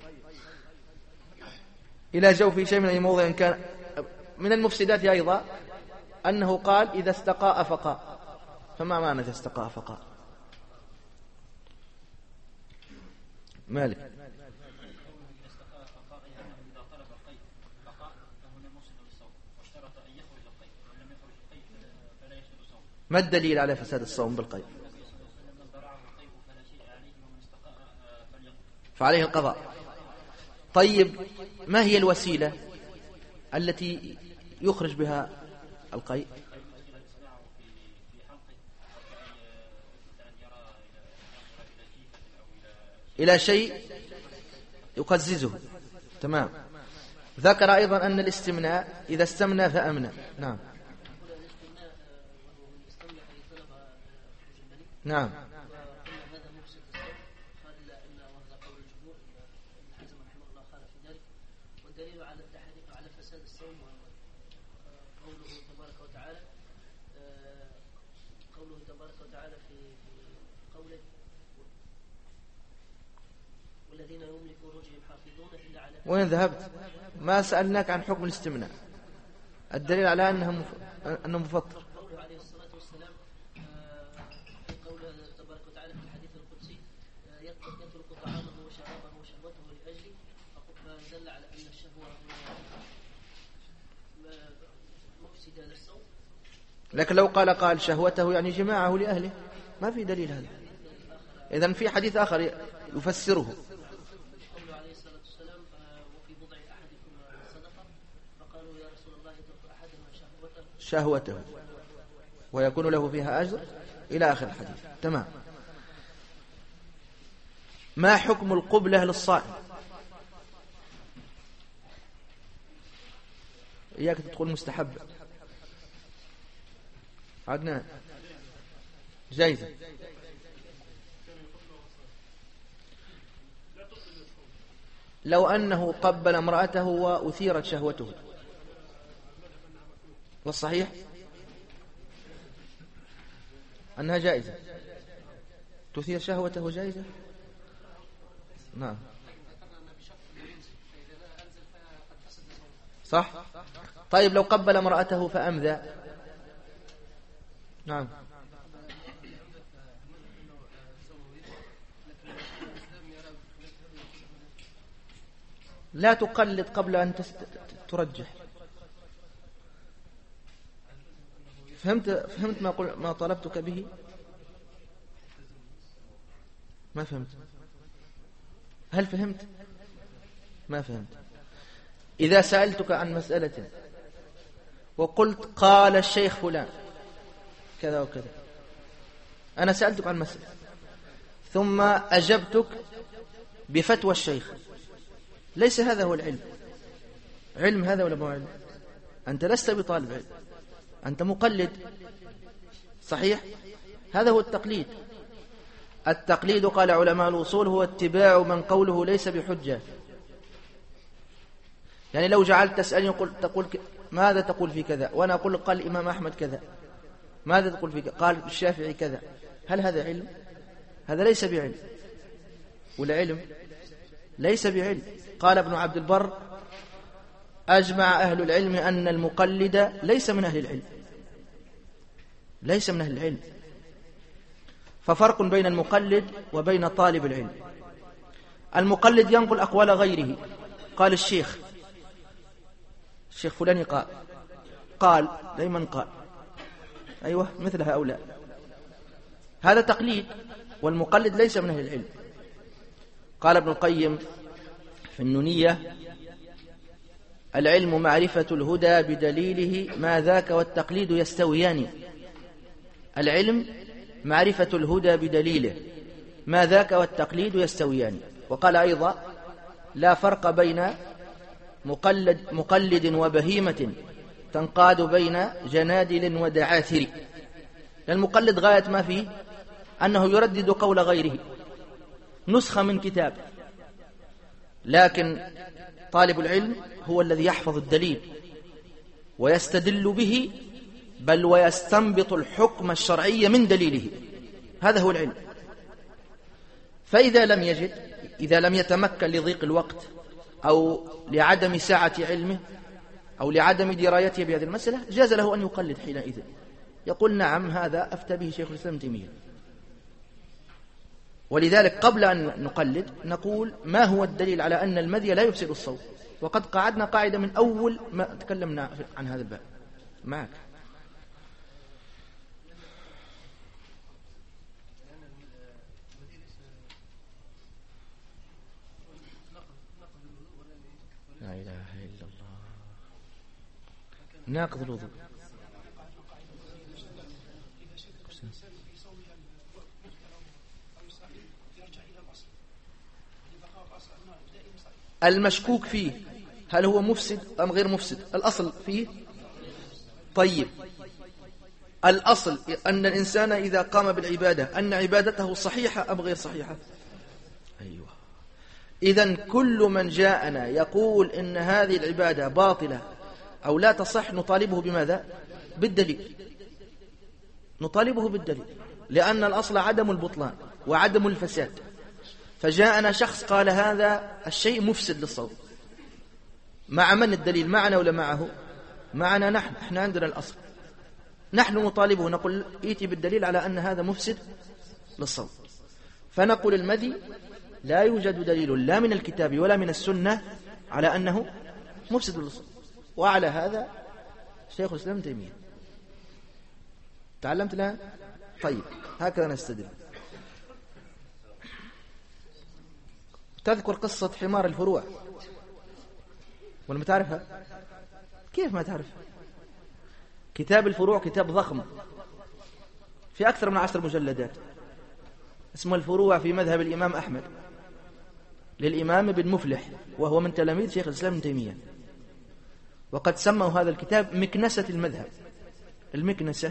إلى جوفه شيء من أي موضع كان. من المفسدات أيضا أنه قال إذا استقاء فقاء. فما معنى إذا استقاء فقاء؟ مالك. ما الدليل على فساد الصوم بالقيء؟ فعليه القضاء. طيب، ما هي الوسيلة التي يخرج بها القيء؟ إلى شيء يقززه. تمام. ذكر أيضا أن الاستمناء إذا استمنى فأمنى. نعم. نعم. والدليل على التحريم على فساد الصوم قوله تبارك وتعالى في قوله والذين هم لفروجهم حافظون إلا على. وين ذهبت؟ ما سألناك عن حكم الاستمناء. الدليل على أنه مفطر. قوله عليه الصلاة والسلام في قوله تبارك وتعالى في الحديث القدسي يترك طعامه وشرابه وشهوته لأجلي، فدل على أن الشهوة مفسدة للصوم. لكن لو قال شهوته يعني جماعه لأهله، ما في دليل هذا. إذن في حديث آخر يفسره. قوله عليه الصلاة والسلام وفي بضع أحدكم صدقة، فقالوا يا رسول الله يترك أحدنا شهوته ويكون له فيها أجر إلى آخر الحديث. تمام. ما حكم القبلة للصائم؟ إياك تدخل مستحب. عدنان جايزة. لو أنه قبل امرأته وأثيرت شهوته، والصحيح أنها جائزة. تثير شهوته جائزة. نعم صح. طيب لو قبل امرأته فأمذى. نعم لا تقلد قبل أن ترجح. فهمت ما طلبتك به؟ ما فهمت. هل فهمت؟ ما فهمت. إذا سألتك عن مسألة وقلت قال الشيخ فلان كذا وكذا، أنا سألتك عن مسألة ثم أجبتك بفتوى الشيخ، ليس هذا هو العلم. علم هذا ولا مو علم؟ أنت لست بطالب علم، أنت مقلد. صحيح؟ هذا هو التقليد. التقليد قال علماء الوصول هو اتباع من قوله ليس بحجة. يعني لو جعلت تسألني تقول ماذا تقول في كذا، وأنا أقول قال الإمام أحمد كذا، ماذا تقول في كذا؟ قال الشافعي كذا، هل هذا علم؟ هذا ليس بعلم. والعلم ليس بعلم. قال ابن عبد البر أجمع أهل العلم أن المقلد ليس من أهل العلم، ليس من أهل العلم. ففرق بين المقلد وبين طالب العلم. المقلد ينقل أقوال غيره، قال الشيخ فلان قال دائما قال، أيوة مثل هؤلاء، هذا تقليد. والمقلد ليس من أهل العلم. قال ابن القيم في النونية العلم معرفة الهدى بدليله ما ذاك والتقليد يستويان. العلم معرفة الهدى بدليله ما ذاك والتقليد يستويان. وقال أيضا لا فرق بين مقلد وبهيمة تنقاد بين جنادل ودعاثر. لأن المقلد غاية ما فيه أنه يردد قول غيره، نسخة من كتاب. لكن طالب العلم هو الذي يحفظ الدليل ويستدل به، بل ويستنبط الحكم الشرعي من دليله. هذا هو العلم. فإذا لم يجد، إذا لم يتمكن لضيق الوقت أو لعدم سعة علمه أو لعدم درايته بهذه المسألة، جاز له أن يقلد حينئذ. يقول نعم هذا أفتى به شيخ الإسلام تيمية. ولذلك قبل أن نقلد نقول ما هو الدليل على أن المذي لا يفسد الصوم. وقد قعدنا قاعدة من أول ما تكلمنا عن هذا الباب معك. لا إله إلا الله. ناقض الوضوء. المشكوك فيه هل هو مفسد أم غير مفسد؟ الأصل فيه طيب. الأصل أن الإنسان إذا قام بالعبادة أن عبادته صحيحة أم غير صحيحة؟ أيوة. إذن كل من جاءنا يقول إن هذه العبادة باطلة أو لا تصح نطالبه بماذا؟ بالدليل. نطالبه بالدليل، لأن الأصل عدم البطلان وعدم الفساد. فجاءنا شخص قال هذا الشيء مفسد للصوم، مع من الدليل؟ معنا ولا معه؟ معنا نحن. احنا عندنا الأصل، نحن نطالبه نقول ائتي بالدليل على أن هذا مفسد للصوم. فنقول المذي لا يوجد دليل لا من الكتاب ولا من السنة على أنه مفسد للصوم. وعلى هذا شيخ الإسلام تيمية. تعلمت الآن؟ طيب هكذا نستدل. تذكر قصة حمار الفروع ولا ما تعرفها؟ كيف ما تعرف؟ كتاب الفروع كتاب ضخم في أكثر من 10 مجلدات، اسمه الفروع في مذهب الإمام أحمد للإمام ابن مفلح، وهو من تلاميذ شيخ الإسلام ابن تيمية. وقد سموا هذا الكتاب مكنسة المذهب. المكنسة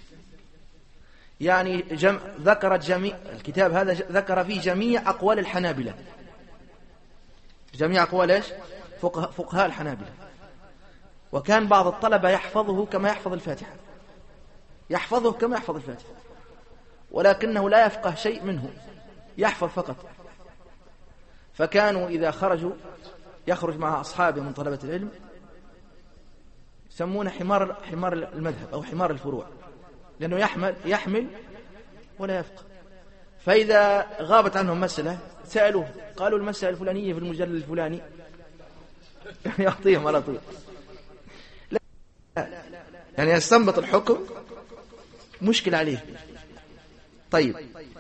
يعني ذكرت جميع الكتاب هذا، ذكر فيه جميع أقوال الحنابلة، جميع أقوال إيش؟ فقهاء الحنابلة. وكان بعض الطلبة يحفظه كما يحفظ الفاتحة، يحفظه كما يحفظ الفاتحة، ولكنه لا يفقه شيء منه، يحفظ فقط. فكانوا إذا خرجوا يخرج مع أصحابه من طلبة العلم يسمونه حمار المذهب أو حمار الفروع، لأنه يحمل ولا يفقه. فإذا غابت عنهم مسألة سألوه، قالوا المسألة الفلانية في المجلد الفلاني يعطيهم على طول، يعني يستنبط الحكم مشكل عليه. طيب،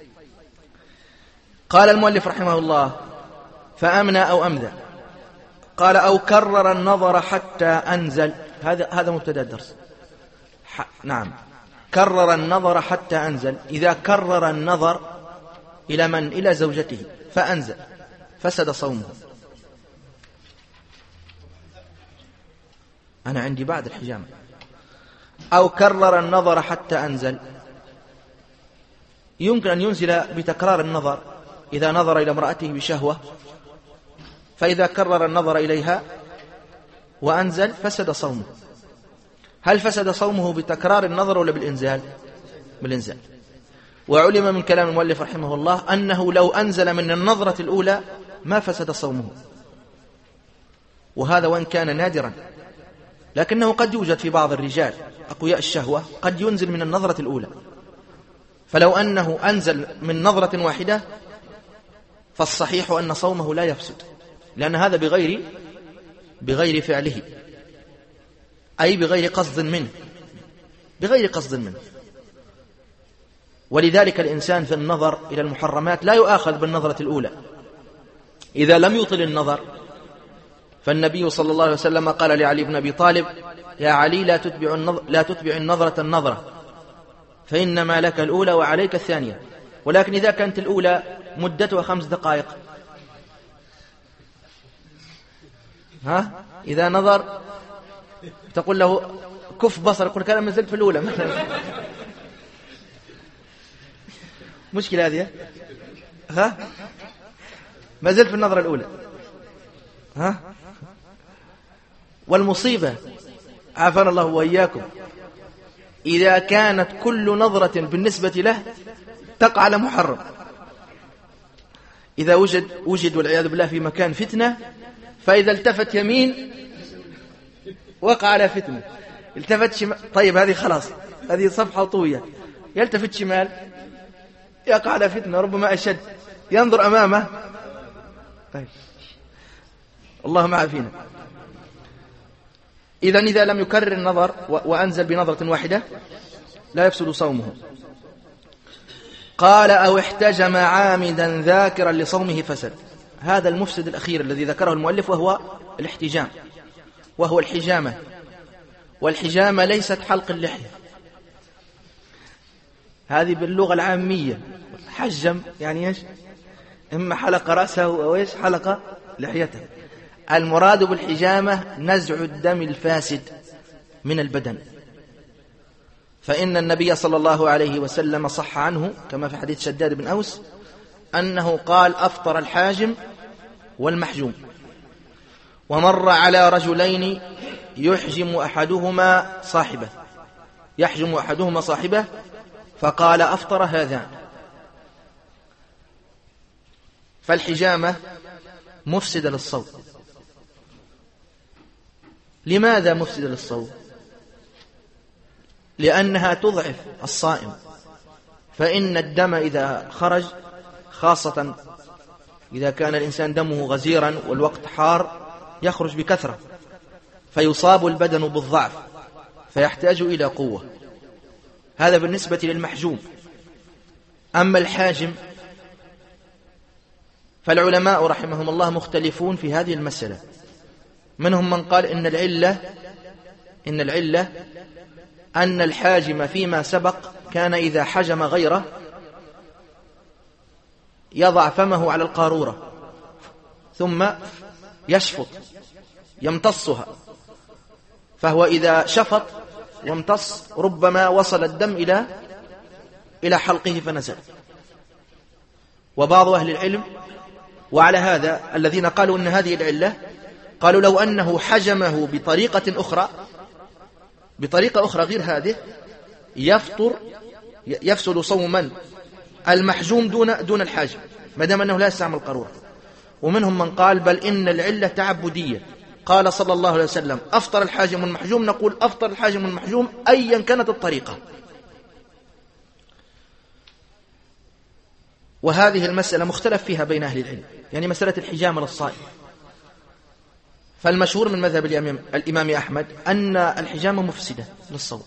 قال المؤلف رحمه الله: فأمنى أو أمذى. قال: أو كرر النظر حتى أنزل. هذا مبتدأ الدرس. نعم، كرر النظر حتى أنزل. إذا كرر النظر إلى من؟ إلى زوجته فأنزل فسد صومه. أنا عندي بعد الحجامة. أو كرر النظر حتى أنزل، يمكن أن ينزل بتكرار النظر إذا نظر إلى امرأته بشهوة، فإذا كرر النظر إليها وأنزل فسد صومه. هل فسد صومه بتكرار النظر ولا بالإنزال؟ بالإنزال. وعلم من كلام المؤلف رحمه الله أنه لو أنزل من النظرة الأولى ما فسد صومه، وهذا وإن كان نادرا، لكنه قد يوجد في بعض الرجال أقوياء الشهوة قد ينزل من النظرة الأولى، فلو أنه أنزل من نظرة واحدة فالصحيح أن صومه لا يفسد، لأن هذا بغير فعله، أي بغير قصد منه. ولذلك الإنسان في النظر إلى المحرمات لا يؤاخذ بالنظرة الأولى إذا لم يطل النظر. فالنبي صلى الله عليه وسلم قال لعلي بن أبي طالب: يا علي لا تتبع النظرة النظرة، فإنما لك الأولى وعليك الثانية. ولكن إذا كانت الأولى مدتها 5 دقائق، إذا نظر تقول له كف بصر، يقول كلام ما زلت في الأولى مشكلة هذه، ما زلت في النظرة الأولى. والمصيبة عافانا الله وإياكم إذا كانت كل نظرة بالنسبة له تقع على محرم. إذا وجد والعياذ بالله في مكان فتنة، فإذا التفت يمين وقع على فتنة، التفت شمال، طيب هذه خلاص، هذه صفحة طوية، يلتفت شمال يقع على فتنة ربما أشد، ينظر أمامه. طيب اللهم عافينا. إذا لم يكرر النظر وأنزل بنظرة واحدة لا يفسد صومه. قال: أو احتجم عامدا ذاكرا لصومه فسد. هذا المفسد الأخير الذي ذكره المؤلف، وهو الاحتجام، وهو الحجامة. والحجامة ليست حلق اللحية، هذه باللغة العامية. حجم يعني إيش؟ إما حلق رأسه أو إيش؟ حلق لحيته. المراد بالحجامة نزع الدم الفاسد من البدن، فإن النبي صلى الله عليه وسلم صح عنه كما في حديث شداد بن أوس أنه قال: أفطر الحاجم والمحجوم. ومر على رجلين يحجم أحدهما صاحبه فقال: أفطر هذان. فالحجامة مفسدة للصوم. لماذا مفسدة للصوم؟ لأنها تضعف الصائم، فإن الدم إذا خرج، خاصة إذا كان الإنسان دمه غزيرا والوقت حار، يخرج بكثرة فيصاب البدن بالضعف فيحتاج إلى قوة. هذا بالنسبة للمحجوم. أما الحاجم فالعلماء رحمهم الله مختلفون في هذه المسألة. منهم من قال إن العلة أن الحاجم فيما سبق كان إذا حجم غيره يضع فمه على القارورة ثم يشفط يمتصها، فهو إذا شفط وامتص ربما وصل الدم إلى حلقه فنزل. وبعض أهل العلم، وعلى هذا الذين قالوا أن هذه العلة، قالوا لو أنه حجمه بطريقة أخرى غير هذه يفسد صوما المحجوم دون الحاجم، ما دام أنه لا يستعمل قارورة. ومنهم من قال بل إن العلة تعبدية، قال صلى الله عليه وسلم أفطر الحاجم والمحجوم، نقول أفطر الحاجم والمحجوم أيا كانت الطريقة. وهذه المسألة مختلف فيها بين أهل العلم، يعني مسألة الحجامة للصائم. فالمشهور من مذهب الإمام أحمد أن الحجامة مفسدة للصوم،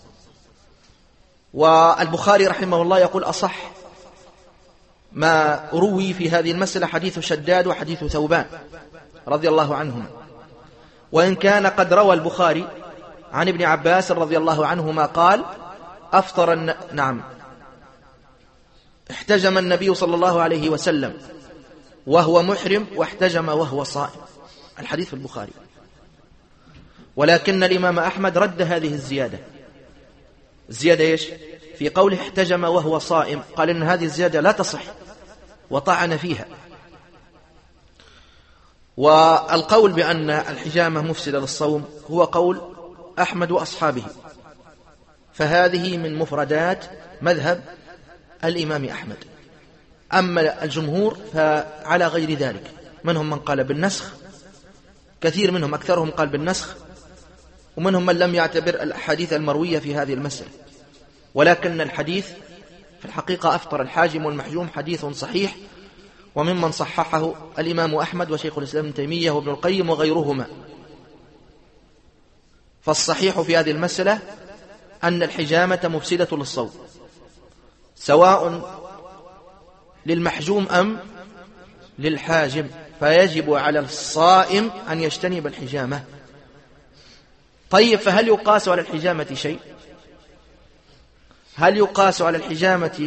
والبخاري رحمه الله يقول أصح ما روي في هذه المسألة حديث شداد وحديث ثوبان رضي الله عنهم، وإن كان قد روى البخاري عن ابن عباس رضي الله عنهما قال احتجم النبي صلى الله عليه وسلم وهو محرم واحتجم وهو صائم، الحديث في البخاري. ولكن الإمام أحمد رد هذه الزيادة إيش؟ في قوله احتجم وهو صائم، قال إن هذه الزيادة لا تصح وطعن فيها. والقول بأن الحجامة مفسدة للصوم هو قول أحمد وأصحابه، فهذه من مفردات مذهب الإمام أحمد. أما الجمهور فعلى غير ذلك، منهم من قال بالنسخ، كثير منهم أكثرهم قال بالنسخ، ومنهم من لم يعتبر الأحاديث المروية في هذه المسألة. ولكن الحديث في الحقيقة أفطر الحاجم والمحجوم حديث صحيح، وممن صححه الإمام أحمد وشيخ الإسلام ابن تيمية وابن القيم وغيرهما. فالصحيح في هذه المسألة أن الحجامة مفسدة للصوم، سواء للمحجوم أم للحاجم، فيجب على الصائم أن يجتنب الحجامة. طيب، فهل يقاس على الحجامة شيء؟ هل يقاس على الحجامة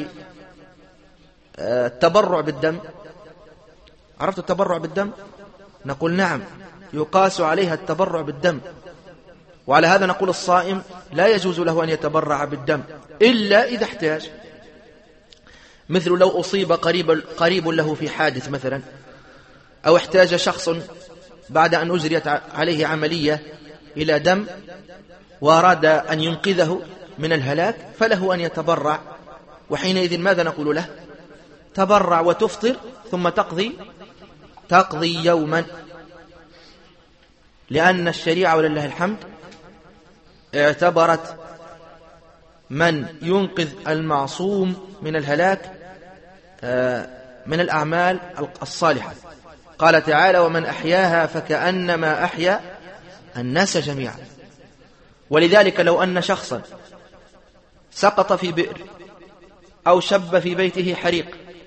التبرع بالدم؟ عرفت التبرع بالدم؟ نقول نعم، يقاس عليها التبرع بالدم. وعلى هذا نقول الصائم لا يجوز له أن يتبرع بالدم إلا إذا احتاج، مثل لو أصيب قريب له في حادث مثلا، أو احتاج شخص بعد أن أجريت عليه عملية إلى دم وأراد أن ينقذه من الهلاك، فله أن يتبرع. وحينئذ ماذا نقول له؟ تبرع وتفطر ثم تقضي يوما، لأن الشريعة ولله الحمد اعتبرت من ينقذ المعصوم من الهلاك من الأعمال الصالحة. قال تعالى ومن أحياها فكأنما أحيا الناس جميعا. ولذلك لو أن شخصا سقط في بئر أو شب في بيته حريق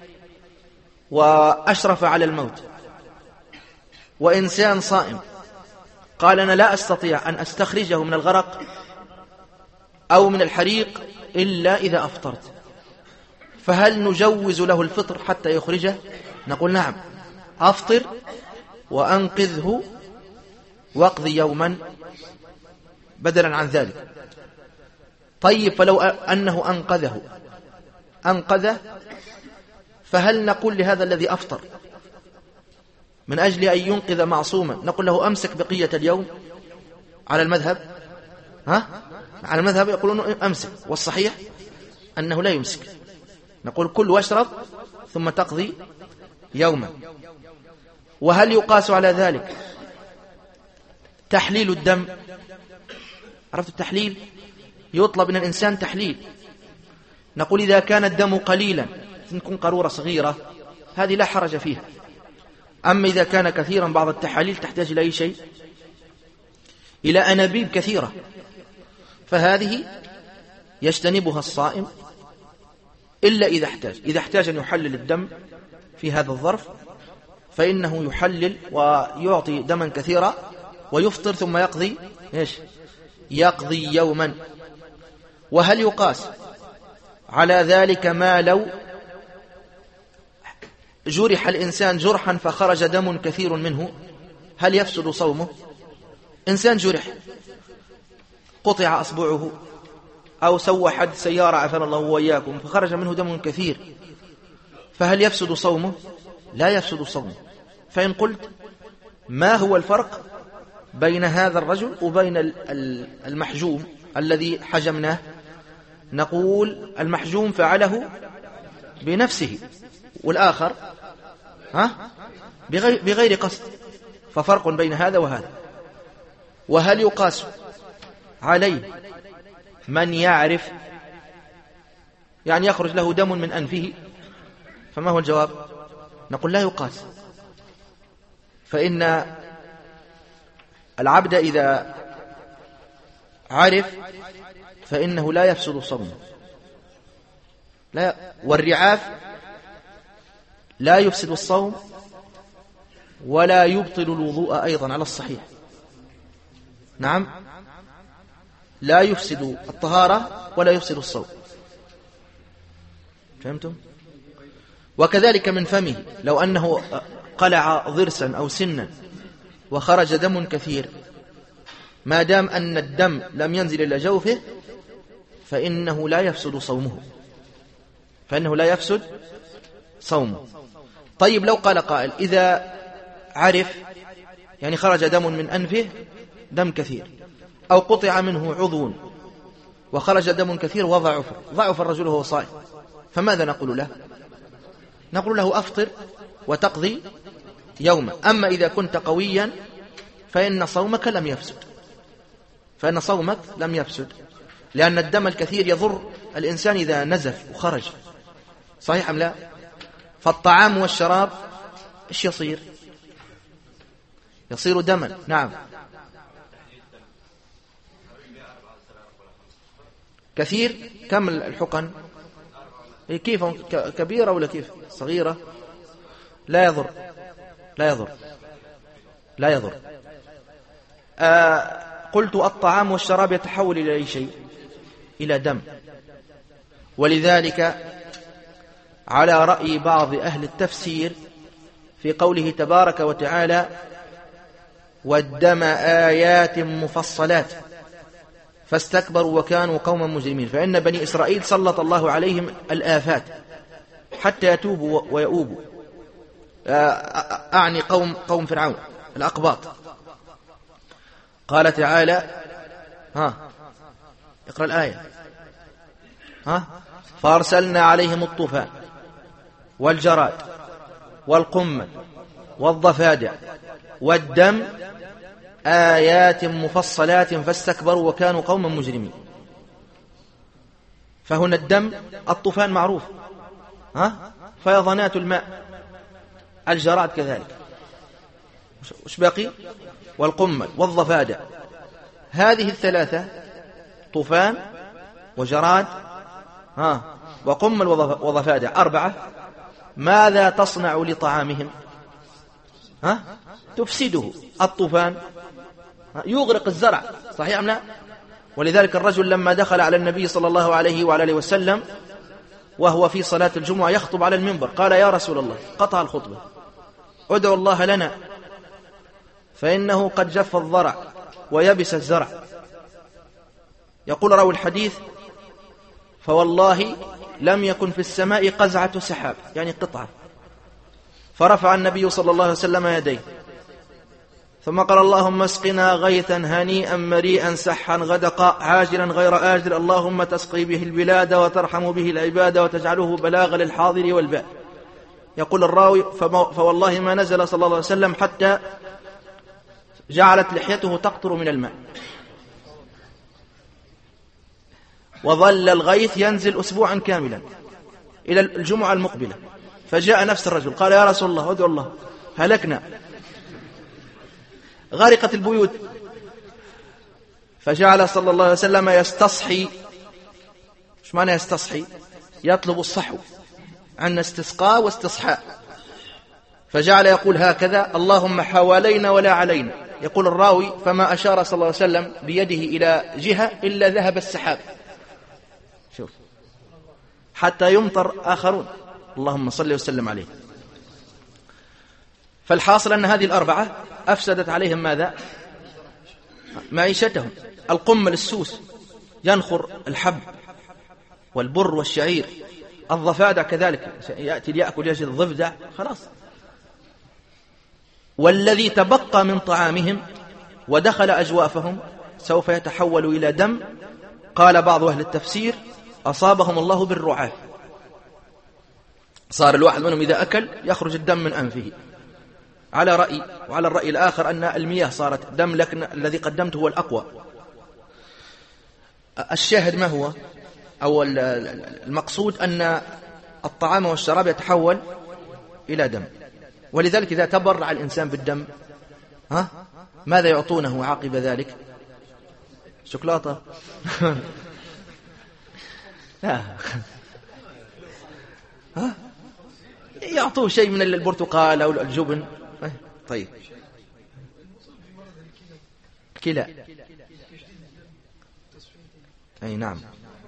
وأشرف على الموت، وإنسان صائم قال أنا لا أستطيع أن أستخرجه من الغرق أو من الحريق إلا إذا أفطرت، فهل نجوز له الفطر حتى يخرجه؟ نقول نعم، أفطر وأنقذه واقضي يوما بدلا عن ذلك. طيب، فلو أنه أنقذه، فهل نقول لهذا الذي أفطر من أجل أن ينقذ معصوما نقول له أمسك بقية اليوم؟ على المذهب على المذهب يقولون أمسك، والصحيح أنه لا يمسك، نقول كل واشرب ثم تقضي يوما. وهل يقاس على ذلك تحليل الدم؟ عرفت التحليل؟ يطلب من الإنسان تحليل. نقول إذا كان الدم قليلا، تكون قارورة صغيرة، هذه لا حرج فيها. أما إذا كان كثيرا، بعض التحاليل تحتاج إلى أي شيء؟ إلى أنابيب كثيرة، فهذه يجتنبها الصائم إلا إذا احتاج أن يحلل الدم في هذا الظرف فإنه يحلل ويعطي دما كثيرا ويفطر ثم يقضي إيش؟ يقضي يوما. وهل يقاس على ذلك ما لو جرح الإنسان جرحا فخرج دم كثير منه، هل يفسد صومه؟ إنسان جرح، قطع أصبعه أو سوى حد سيارة عافانا الله وإياكم فخرج منه دم كثير، فهل يفسد صومه؟ لا يفسد صومه. فإن قلت ما هو الفرق بين هذا الرجل وبين المحجوم الذي حجمناه؟ نقول المحجوم فعله بنفسه والآخر بغير قصد، ففرق بين هذا وهذا. وهل يقاس عليه من يعرف يعني يخرج له دم من أنفه؟ فما هو الجواب؟ نقول لا يقاس، فإن العبد إذا عرف فإنه لا يفسد صومه، والرعاف لا يفسد الصوم ولا يبطل الوضوء أيضا على الصحيح. نعم، لا يفسد الطهارة ولا يفسد الصوم. فهمتم؟ وكذلك من فمه، لو أنه قلع ضرسا أو سنا وخرج دم كثير، ما دام أن الدم لم ينزل إلى جوفه فإنه لا يفسد صومه. طيب لو قال قائل إذا عرف يعني خرج دم من أنفه دم كثير، أو قطع منه عضو وخرج دم كثير ضعف الرجل وهو صائم، فماذا نقول له؟ نقول له أفطر وتقضي يوما. أما إذا كنت قويا فإن صومك لم يفسد، لأن الدم الكثير يضر الإنسان إذا نزف وخرج، صحيح أم لا؟ فالطعام والشراب إيش يصير دما. نعم، كثير. كم الحقن؟ كيف كبيرة ولا كيف صغيرة؟ لا يضر. قلت الطعام والشراب يتحول إلى أي شيء؟ إلى دم. ولذلك على رأي بعض أهل التفسير في قوله تبارك وتعالى والدم آيات مفصلات فاستكبروا وكانوا قوما مجرمين، فإن بني إسرائيل سلط الله عليهم الآفات حتى يتوبوا ويؤوبوا. أعني قوم فرعون الأقباط. قال تعالى اقرأ الآية. فأرسلنا عليهم الطوفان والجراد والقمل والضفادع والدم آيات مفصلات فاستكبروا وكانوا قوما مجرمين. فهنا الدم، الطوفان معروف، فيضانات الماء، الجراد كذلك، وش باقي؟ والقمل والضفادع. هذه الثلاثة، طوفان وجراد وقمل وضفادع، 4. ماذا تصنع لطعامهم؟ تفسده. الطوفان يغرق الزرع، صحيح أم لا؟ ولذلك الرجل لما دخل على النبي صلى الله عليه وعلى آله وسلم وهو في صلاة الجمعة يخطب على المنبر، قال يا رسول الله، قطع الخطبة، ادعو الله لنا فإنه قد جف الضرع ويبس الزرع. يقول راوي الحديث فوالله لم يكن في السماء قزعة سحاب، يعني قطعة. فرفع النبي صلى الله عليه وسلم يديه ثم قال اللهم اسقنا غيثا هنيئا مريئا سحا غدقا عاجلا غير آجل، اللهم تسقي به البلاد وترحم به العباد وتجعله بلاغا للحاضر والباد. يقول الراوي فوالله ما نزل صلى الله عليه وسلم حتى جعلت لحيته تقطر من الماء، وظل الغيث ينزل أسبوعا كاملا إلى الجمعة المقبلة. فجاء نفس الرجل قال يا رسول الله ادعو الله، هلكنا، غرقت البيوت. فجعل صلى الله عليه وسلم يستصحي. ايش معنى يستصحي؟ يطلب الصحو، عن استسقاء واستصحاء. فجعل يقول هكذا: اللهم حوالينا ولا علينا. يقول الراوي: فما أشار صلى الله عليه وسلم بيده إلى جهة إلا ذهب السحاب. شوف، حتى يمطر آخرون. اللهم صل وسلم عليه. فالحاصل أن هذه الأربعة أفسدت عليهم ماذا؟ معيشتهم. القمل السوس ينخر الحب والبر والشعير. الضفادع كذلك يأتي ليأكل يجد الضفدع، خلاص. والذي تبقى من طعامهم ودخل أجوافهم سوف يتحول إلى دم. قال بعض أهل التفسير: أصابهم الله بالرعاف. صار الواحد منهم إذا أكل يخرج الدم من أنفه، على رأي. وعلى الرأي الآخر أن المياه صارت دم، لكن الذي قدمته هو الأقوى. الشاهد ما هو؟ أو المقصود أن الطعام والشراب يتحول إلى دم. ولذلك إذا تبرع الإنسان بالدم، ماذا يعطونه عقب ذلك؟ شوكولاتة؟ لا، يعطوه شيء من البرتقال أو الجبن. طيب، كلا. أي نعم.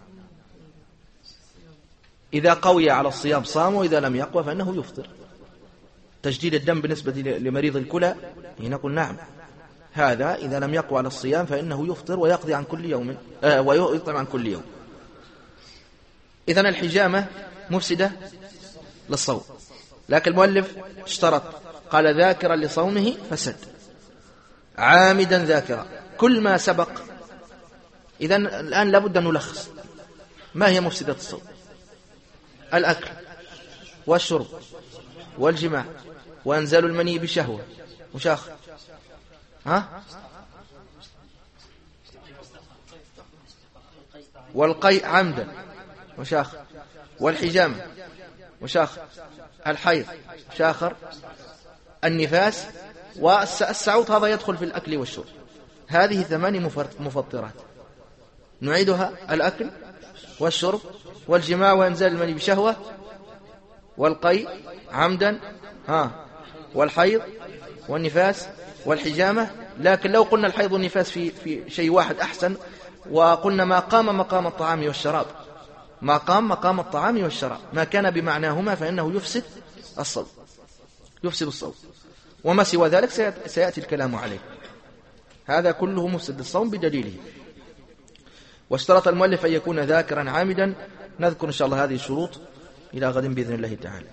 إذا قوي على الصيام صام، وإذا لم يقوى فإنه يفطر. تجديد الدم بالنسبة لمريض الكلى نقول نعم، هذا إذا لم يقوى على الصيام فإنه يفطر ويقضي عن كل يوم، ويطعم عن كل يوم. إذن الحجامة مفسدة للصوم، لكن المؤلف اشترط، قال: ذاكرا لصومه فسد، عامدا ذاكرا، كل ما سبق. إذن الآن لابد أن نلخص ما هي مفسدة الصوم: الأكل والشرب والجماع وأنزال المني بشهوة وشاخ، والقيء عمدا وشاخ، والحجامة وشاخ، الحيض شاخر، النفاس، والسعوط. هذا يدخل في الأكل والشرب. هذه 8 مفطرات. نعيدها: الأكل والشرب والجماع وأنزال المني بشهوة والقيء عمدا والحيض والنفاس والحجامة. لكن لو قلنا الحيض والنفاس في شيء واحد أحسن، وقلنا ما قام مقام الطعام والشراب، ما قام مقام الطعام والشراب، ما كان بمعناهما فإنه يفسد الصوم، يفسد الصوم. وما سوى ذلك سيأتي الكلام عليه. هذا كله مفسد الصوم بدليله. واشترط المؤلف أن يكون ذاكرا عامدا. نذكر إن شاء الله هذه الشروط إلى غد بإذن الله تعالى.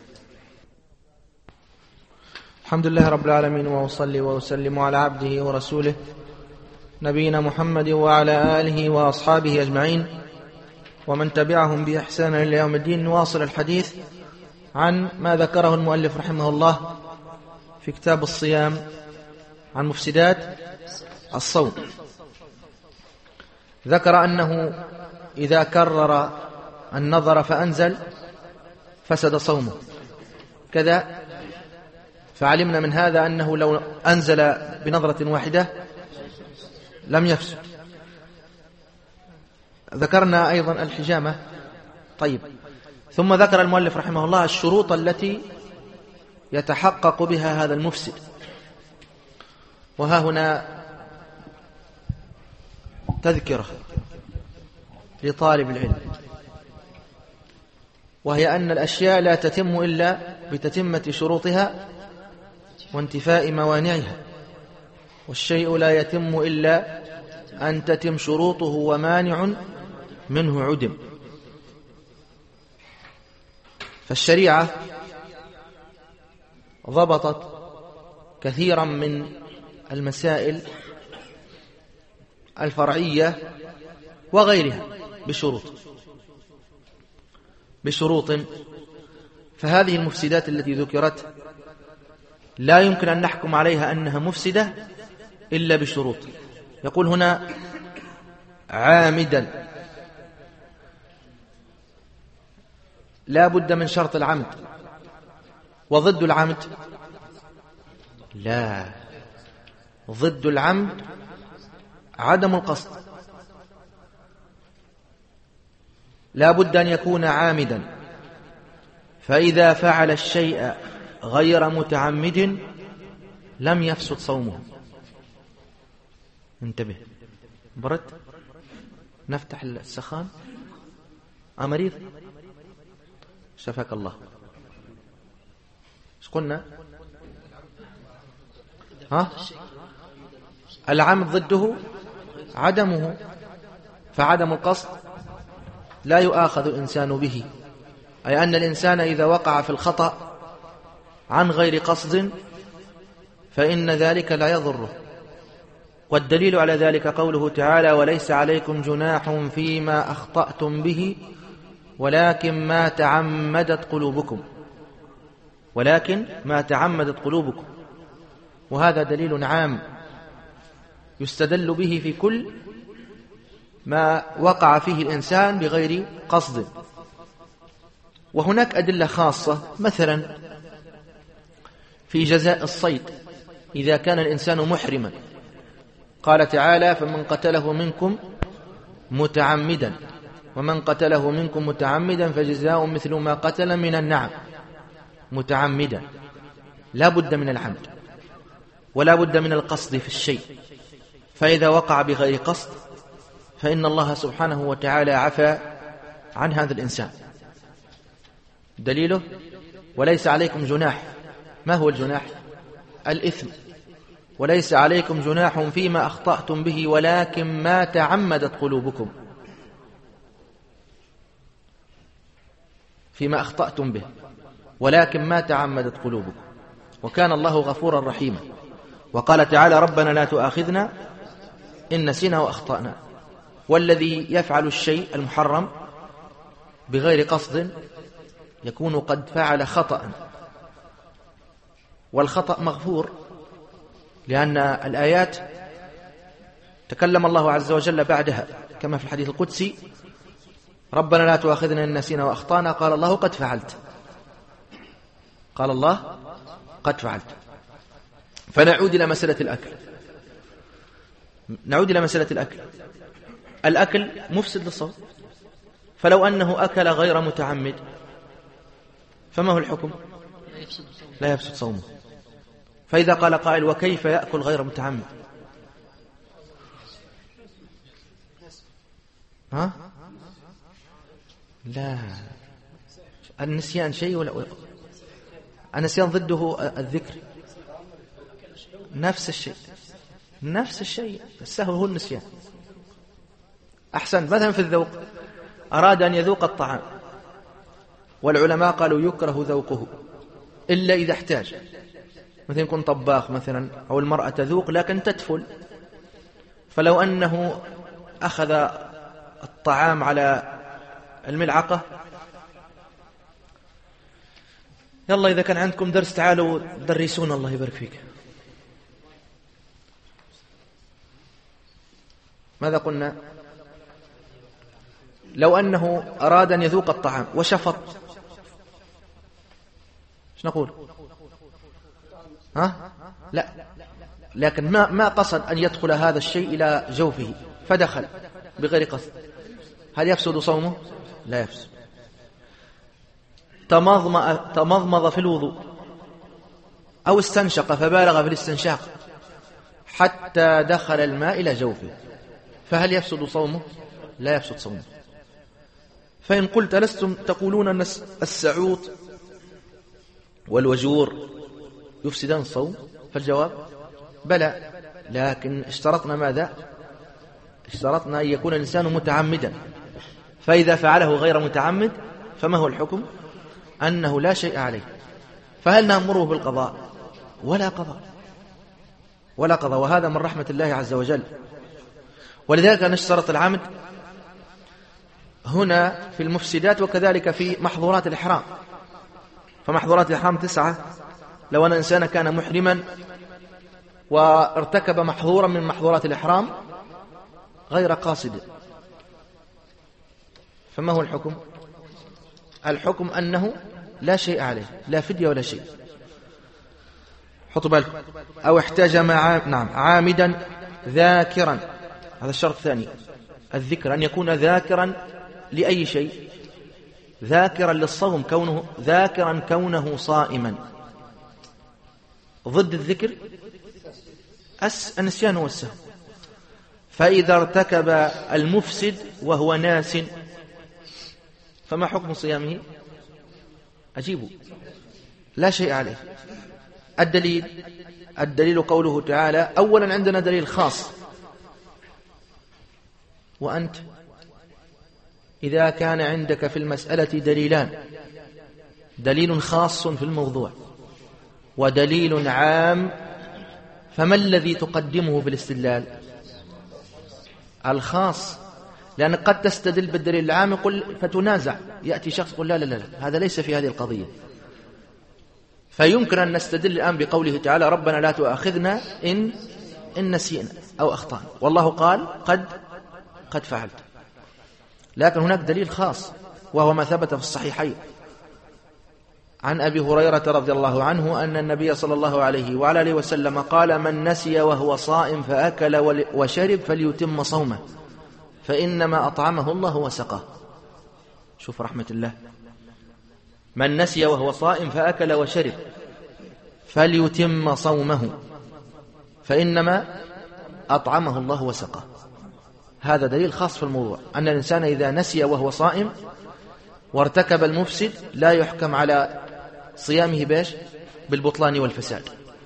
الحمد لله رب العالمين، وأصلي وأسلم على عبده ورسوله نبينا محمد وعلى آله وأصحابه أجمعين ومن تبعهم بإحسان إلى يوم الدين. نواصل الحديث عن ما ذكره المؤلف رحمه الله في كتاب الصيام عن مفسدات الصوم. ذكر أنه إذا كرر النظر فأنزل فسد صومه كذا. فعلمنا من هذا أنه لو أنزل بنظرة واحدة لم يفسد. ذكرنا أيضا الحجامة. طيب، ثم ذكر المؤلف رحمه الله الشروط التي يتحقق بها هذا المفسد. وها هنا تذكرة لطالب العلم، وهي أن الأشياء لا تتم إلا بتتمة شروطها وانتفاء موانعها، والشيء لا يتم إلا أن تتم شروطه ومانع منه عدم. فالشريعة ضبطت كثيرا من المسائل الفرعية وغيرها بشروط. فهذه المفسدات التي ذكرت لا يمكن أن نحكم عليها أنها مفسدة إلا بشروط. يقول هنا عامدا، لا بد من شرط العمد. وضد العمد لا، ضد العمد عدم القصد. لا بد أن يكون عامدا، فإذا فعل الشيء غير متعمد لم يفسد صومه. انتبه، برد، نفتح السخان. مريض، شفاك الله. ايش قلنا؟ العمد ضده عدمه، فعدم القصد لا يؤاخذ الإنسان به، أي أن الإنسان إذا وقع في الخطأ عن غير قصد فإن ذلك لا يضره. والدليل على ذلك قوله تعالى: وليس عليكم جناح فيما أخطأتم به ولكن ما تعمدت قلوبكم، ولكن ما تعمدت قلوبكم. وهذا دليل عام يستدل به في كل ما وقع فيه الإنسان بغير قصد. وهناك أدلة خاصة، مثلا في جزاء الصيد إذا كان الإنسان محرما، قال تعالى: فمن قتله منكم متعمدا ومن قتله منكم متعمدا فجزاء مثل ما قتل من النعم. متعمدا لا بد من العمد ولا بد من القصد في الشيء، فإذا وقع بغير قصد فإن الله سبحانه وتعالى عفى عن هذا الإنسان. دليله: وليس عليكم جناح. ما هو الجناح؟ الإثم. وليس عليكم جناح فيما أخطأتم به ولكن ما تعمدت قلوبكم. فيما أخطأتم به ولكن ما تعمدت قلوبكم، وكان الله غفورا رحيما. وقال تعالى: ربنا لا تؤاخذنا إن نسينا وأخطأنا. والذي يفعل الشيء المحرم بغير قصد يكون قد فعل خطأ، والخطأ مغفور، لأن الآيات تكلم الله عز وجل بعدها كما في الحديث القدسي: ربنا لا تؤاخذنا إن نسينا وأخطأنا. قال الله: قد فعلت. قال الله: قد فعلت. فنعود إلى مسألة الأكل. نعود إلى مسألة الأكل. الأكل مفسد للصوم، فلو أنه أكل غير متعمد فما هو الحكم؟ لا يفسد صومه. فإذا قال قائل: وكيف يأكل غير متعمد؟ لا، النسيان شيء ولا النسيان ضده الذكر. نفس الشيء، نفس الشيء. السهو هو النسيان. أحسنت. مثلا في الذوق، أراد أن يذوق الطعام والعلماء قالوا يكره ذوقه إلا إذا احتاج، مثلا يكون طباخ مثلا أو المرأة تذوق لكن تتفل، فلو أنه أخذ الطعام على الملعقة، يلا إذا كان عندكم درس تعالوا درسونا الله يبارك فيك. ماذا قلنا؟ لو أنه أراد أن يذوق الطعام وشفط، ايش نقول؟ لا، لكن ما قصد أن يدخل هذا الشيء إلى جوفه فدخل بغير قصد، هل يفسد صومه؟ لا يفسد. تمضمض في الوضوء أو استنشق فبالغ في الاستنشاق حتى دخل الماء إلى جوفه، فهل يفسد صومه؟ لا يفسد صومه. فإن قلت: لستم تقولون أن السعوط والوجور يفسدان الصوم؟ فالجواب: بلى، لكن اشترطنا ماذا؟ اشترطنا أن يكون الإنسان متعمدا، فإذا فعله غير متعمد فما هو الحكم؟ أنه لا شيء عليه. فهل نأمره بالقضاء؟ ولا قضاء، ولا قضاء. وهذا من رحمة الله عز وجل. ولذلك نشترط العمد هنا في المفسدات، وكذلك في محظورات الإحرام. فمحظورات الإحرام 9. لو أن إنسان كان محرما وارتكب محظورا من محظورات الإحرام غير قاصد، فما هو الحكم؟ الحكم أنه لا شيء عليه، لا فدية ولا شيء. حطوا بالكم. أو احتاج عامدا ذاكرا، هذا الشرط الثاني. الذكر أن يكون ذاكرا لأي شيء؟ ذاكرا للصوم، كونه ذاكرا كونه صائما. ضد الذكر النسيان والسهو. فإذا ارتكب المفسد وهو ناس فما حكم صيامه؟ أجيبوا، لا شيء عليه. الدليل قوله تعالى. أولا عندنا دليل خاص، وأنت إذا كان عندك في المسألة دليلان، دليل خاص في الموضوع ودليل عام، فما الذي تقدمه في الاستدلال؟ الخاص، لأن قد تستدل بالدليل العام يقول فتنازع، يأتي شخص يقول لا لا لا هذا ليس في هذه القضية. فيمكن أن نستدل الآن بقوله تعالى ربنا لا تؤاخذنا إن نسينا أو أخطأنا، والله قال قد فعلت. لكن هناك دليل خاص وهو ما ثبت في الصحيحين عن أبي هريرة رضي الله عنه أن النبي صلى الله عليه وعلى آله وسلم قال من نسي وهو صائم فأكل وشرب فليتم صومه فإنما أطعمه الله وسقاه. شوف رحمة الله، من نسي وهو صائم فأكل وشرب فليتم صومه فإنما أطعمه الله وسقاه. هذا دليل خاص في الموضوع، أن الإنسان إذا نسي وهو صائم وارتكب المفسد لا يحكم على صيامه باش بالبطلان والفساد.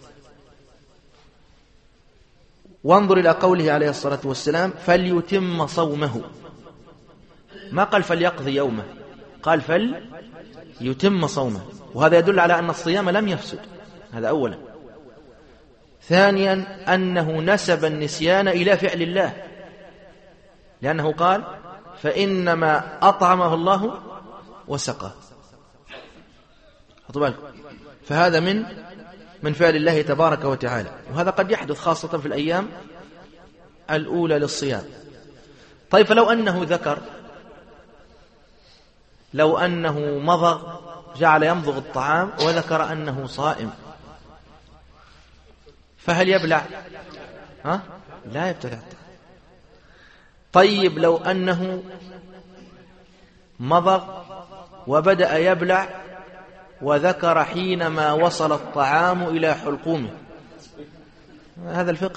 وانظر إلى قوله عليه الصلاة والسلام فليتم صومه، ما قال فليقضي يومه، قال فليتم صومه، وهذا يدل على أن الصيام لم يفسد. هذا أولا. ثانيا أنه نسب النسيان إلى فعل الله، لأنه قال فإنما أطعمه الله وسقاه. فهذا من فعل الله تبارك وتعالى، وهذا قد يحدث خاصة في الأيام الأولى للصيام. طيب فلو أنه ذكر، لو أنه مضغ، جعل يمضغ الطعام وذكر أنه صائم، فهل يبلع؟ لا يبتلع. طيب لو أنه مضغ وبدأ يبلع وذكر حينما وصل الطعام إلى حلقومه، هذا الفقه.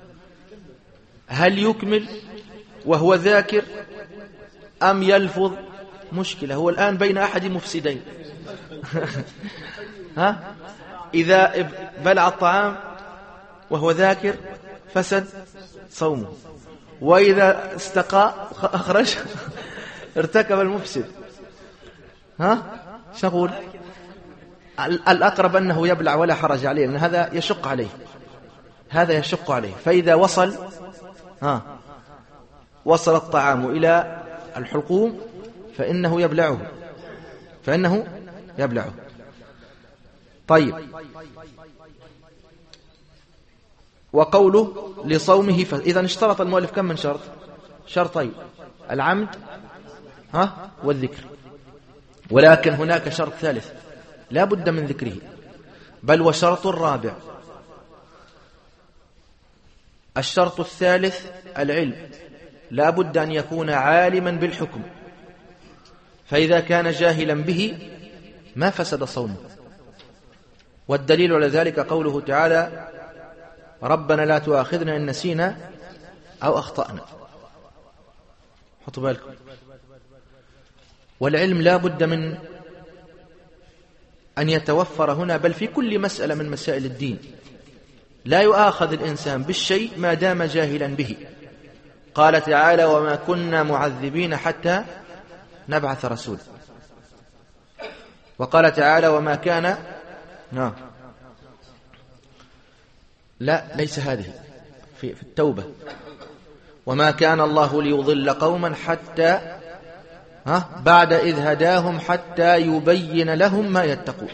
هل يكمل وهو ذاكر أم يلفظ؟ مشكلة، هو الآن بين أحد مفسدين. إذا بلع الطعام وهو ذاكر فسد صومه، وإذا استقى أخرج ارتكب المفسد. شغول. الأقرب أنه يبلع ولا حرج عليه، لأن هذا يشق عليه. فإذا وصل الطعام إلى الحلقوم فإنه يبلعه. طيب، وقوله لصومه إذن اشترط المؤلف كم من شرط؟ شرطين، العمد والذكر. ولكن هناك شرط ثالث لا بد من ذكره، بل وشرط رابع. الشرط الثالث العلم، لا بد أن يكون عالما بالحكم، فإذا كان جاهلا به ما فسد صومه. والدليل على ذلك قوله تعالى ربنا لا تؤاخذنا إن نسينا أو أخطأنا. حطوا بالكم. والعلم لا بد من أن يتوفر هنا، بل في كل مسألة من مسائل الدين. لا يؤاخذ الإنسان بالشيء ما دام جاهلا به. قال تعالى وما كنا معذبين حتى نبعث رسول. وقال تعالى وما كان لا ليس هذه في التوبة، وما كان الله ليضل قوما حتى بعد إذ هداهم حتى يبين لهم ما يتقون.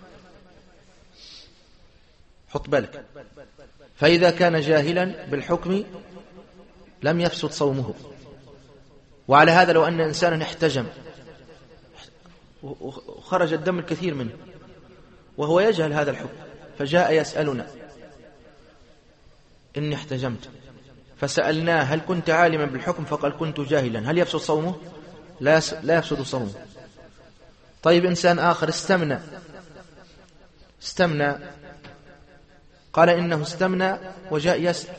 حط بالك. فإذا كان جاهلا بالحكم لم يفسد صومه. وعلى هذا لو أن إنسانا احتجم وخرج الدم الكثير منه وهو يجهل هذا الحكم، فجاء يسألنا إني احتجمت، فسألناه هل كنت عالما بالحكم؟ فقال كنت جاهلا، هل يفسد صومه؟ لا يفسد صومه. طيب إنسان آخر استمنى قال إنه استمنى وجاء يسأل،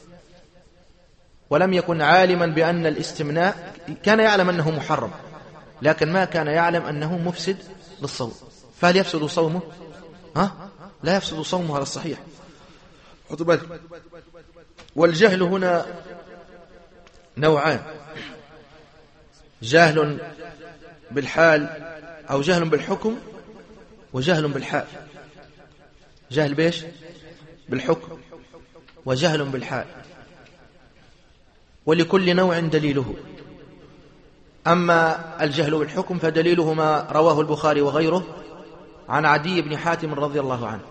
ولم يكن عالما بأن الاستمناء، كان يعلم أنه محرم لكن ما كان يعلم أنه مفسد للصوم. فهل يفسد صومه؟ لا يفسد صومه على الصحيح. والجهل هنا نوعان: جهل بالحال أو جهل بالحكم، وجهل بالحال. جهل بيش؟ بالحكم، وجهل بالحال، ولكل نوع دليله. أما الجهل بالحكم فدليله ما رواه البخاري وغيره عن عدي بن حاتم رضي الله عنه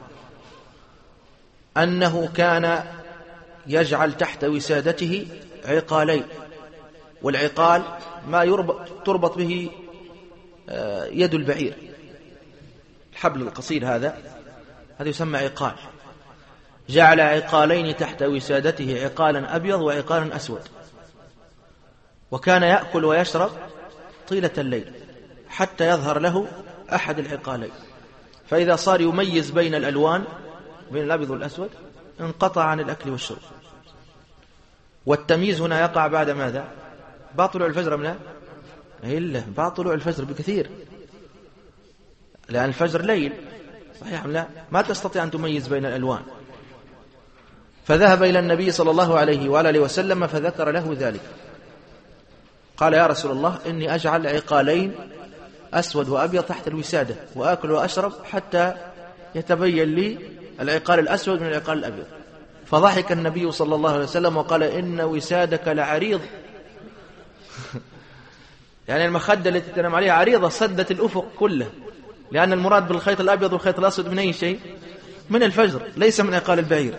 أنه كان يجعل تحت وسادته عقالين، والعقال ما تربط به يد البعير، الحبل القصير هذا يسمى عقال. جعل عقالين تحت وسادته، عقالا أبيض وعقالا أسود، وكان يأكل ويشرب طيلة الليل حتى يظهر له أحد العقالين، فإذا صار يميز بين الألوان، بين الأبيض والأسود، انقطع عن الأكل والشرب. والتمييز هنا يقع بعد ماذا؟ بعد طلوع الفجر منها؟ إلا بعد طلوع الفجر بكثير، لأن الفجر ليل صحيح لا، ما تستطيع أن تميز بين الألوان. فذهب إلى النبي صلى الله عليه وآله وسلم فذكر له ذلك، قال: يا رسول الله، إني أجعل عقالين أسود وأبيض تحت الوسادة وآكل وأشرب حتى يتبين لي العقال الأسود من العقال الأبيض. فضحك النبي صلى الله عليه وسلم وقال: إن وسادك لعريض. يعني المخدة التي تنام عليها عريضة، سدت الأفق كله، لأن المراد بالخيط الأبيض والخيط الأسود من أي شيء؟ من الفجر، ليس من عقال البعير.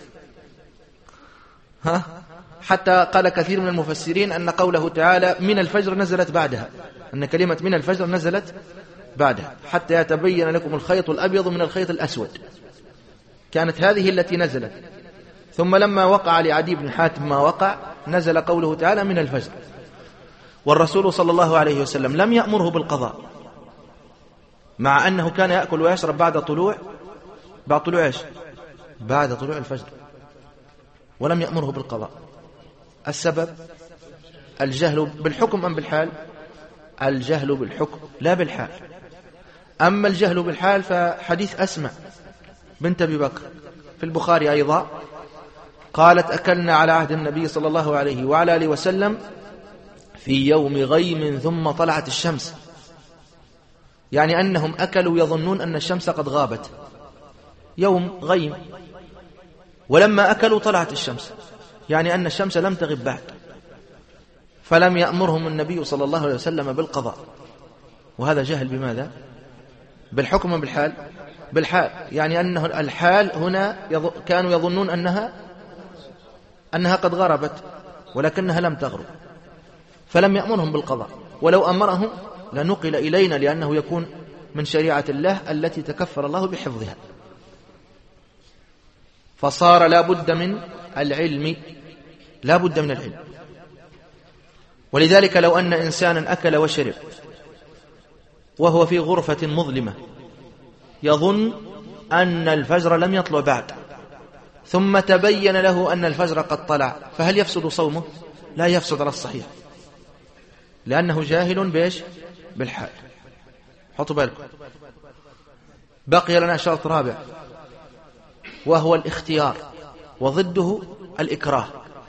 حتى قال كثير من المفسرين أن قوله تعالى من الفجر نزلت بعدها، أن كلمة من الفجر نزلت بعدها حتى يتبين لكم الخيط الأبيض من الخيط الأسود، كانت هذه التي نزلت. ثم لما وقع لعدي بن حاتم ما وقع، نزل قوله تعالى من الفجر. والرسول صلى الله عليه وسلم لم يأمره بالقضاء، مع أنه كان يأكل ويشرب بعد طلوع إيش؟ بعد طلوع الفجر، ولم يأمره بالقضاء. السبب الجهل بالحكم أم بالحال؟ الجهل بالحكم لا بالحال. أما الجهل بالحال فحديث أسماء بنت أبي بكر في البخاري أيضا، قالت: أكلنا على عهد النبي صلى الله عليه وعلى آله وسلم في يوم غيم ثم طلعت الشمس، يعني أنهم أكلوا يظنون أن الشمس قد غابت، يوم غيم، ولما أكلوا طلعت الشمس، يعني أن الشمس لم تغب بعد. فلم يأمرهم النبي صلى الله عليه وسلم بالقضاء. وهذا جهل بماذا؟ بالحكم وبالحال؟ بالحال، يعني أنه الحال هنا كانوا يظنون أنها قد غربت ولكنها لم تغرب، فلم يأمرهم بالقضاء. ولو أمرهم لنقل إلينا، لأنه يكون من شريعة الله التي تكفل الله بحفظها. فصار لا بد من العلم، لا بد من العلم. ولذلك لو أن إنسانا أكل وشرب وهو في غرفة مظلمة يظن أن الفجر لم يطلع بعد، ثم تبين له أن الفجر قد طلع، فهل يفسد صومه؟ لا يفسد على الصحيح، لأنه جاهل بإيش؟ بالحال. حطوا بالكم. بقي لنا شرط رابع، وهو الاختيار، وضده الإكراه.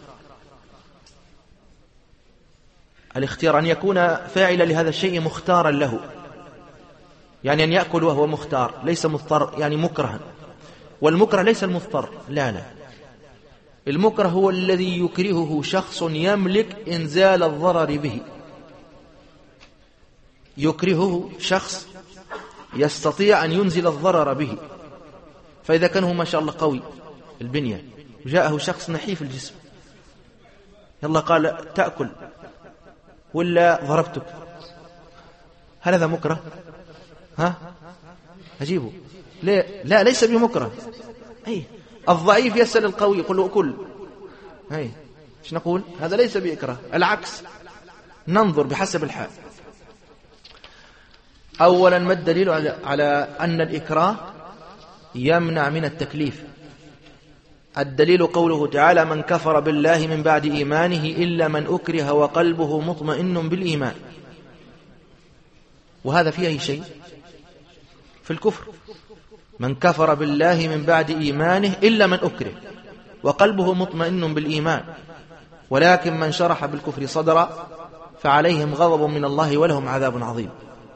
الاختيار أن يكون فاعلا لهذا الشيء مختارا له، يعني أن يأكل وهو مختار، ليس مضطر، يعني مكرها. والمكره ليس المضطر، لا، المكره هو الذي يكرهه شخص يملك إنزال الضرر به، يكرهه شخص يستطيع أن ينزل الضرر به. فإذا كان هو ما شاء الله قوي البنية، جاءه شخص نحيف الجسم، يلا قال تأكل ولا ضربتك، هل هذا مكره؟ أجيبه لا ليس بمكره. الضعيف يسأل القوي يقول له أكل، ايش نقول؟ هذا ليس بإكراه، العكس، ننظر بحسب الحال. أولا ما الدليل على أن الإكراه يمنع من التكليف؟ الدليل قوله تعالى من كفر بالله من بعد إيمانه إلا من أكره وقلبه مطمئن بالإيمان. وهذا فيه أي شيء في الكفر. من كفر بالله من بعد إيمانه إلا من أكره وقلبه مطمئن بالإيمان، ولكن من شرح بالكفر صدرا فعليهم غضب من الله ولهم عذاب عظيم.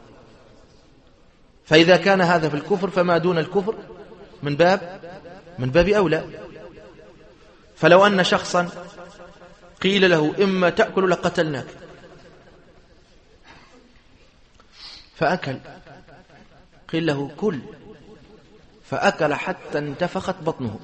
فإذا كان هذا في الكفر فما دون الكفر من باب أولى. فلو أن شخصا قيل له إما تأكل لقتلناك فأكل، قيل له كل، فأكل حتى انتفخت بطنه،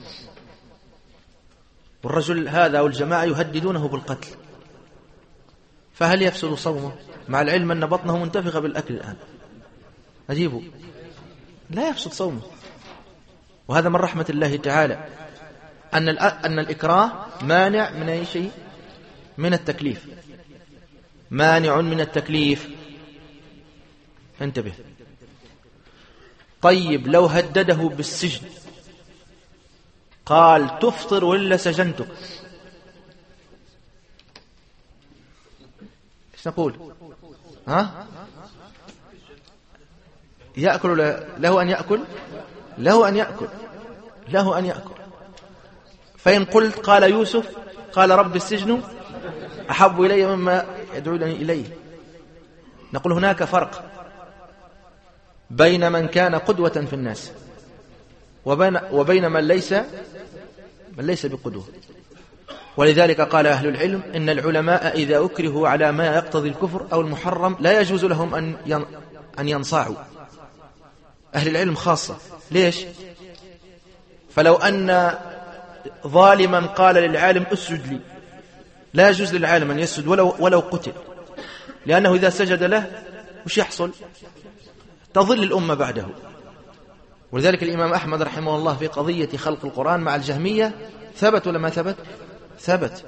والرجل هذا والجماعة يهددونه بالقتل، فهل يفسد صومه مع العلم أن بطنه منتفخة بالأكل الآن؟ أجيبه لا يفسد صومه. وهذا من رحمة الله تعالى أن الإكراه مانع من أي شيء؟ من التكليف، مانع من التكليف. انتبه. طيب لو هدده بالسجن قال تفطر ولا سجنتك، ايش نقول؟ يأكل له أن يأكل، له أن يأكل. فإن قلت قال يوسف قال رب السجن أحب إلي مما يدعونني إليه، نقول هناك فرق بين من كان قدوة في الناس وبين من ليس بقدوة. ولذلك قال أهل العلم إن العلماء إذا أكرهوا على ما يقتضي الكفر أو المحرم لا يجوز لهم أن ينصاعوا. أهل العلم خاصة. ليش؟ فلو أن ظالما قال للعالم اسجد لي، لا يجوز للعالم أن يسجد ولو قتل، لأنه إذا سجد له وش يحصل؟ تظل الأمة بعده. ولذلك الإمام أحمد رحمه الله في قضية خلق القرآن مع الجهمية ثبت ولا ما ثبت،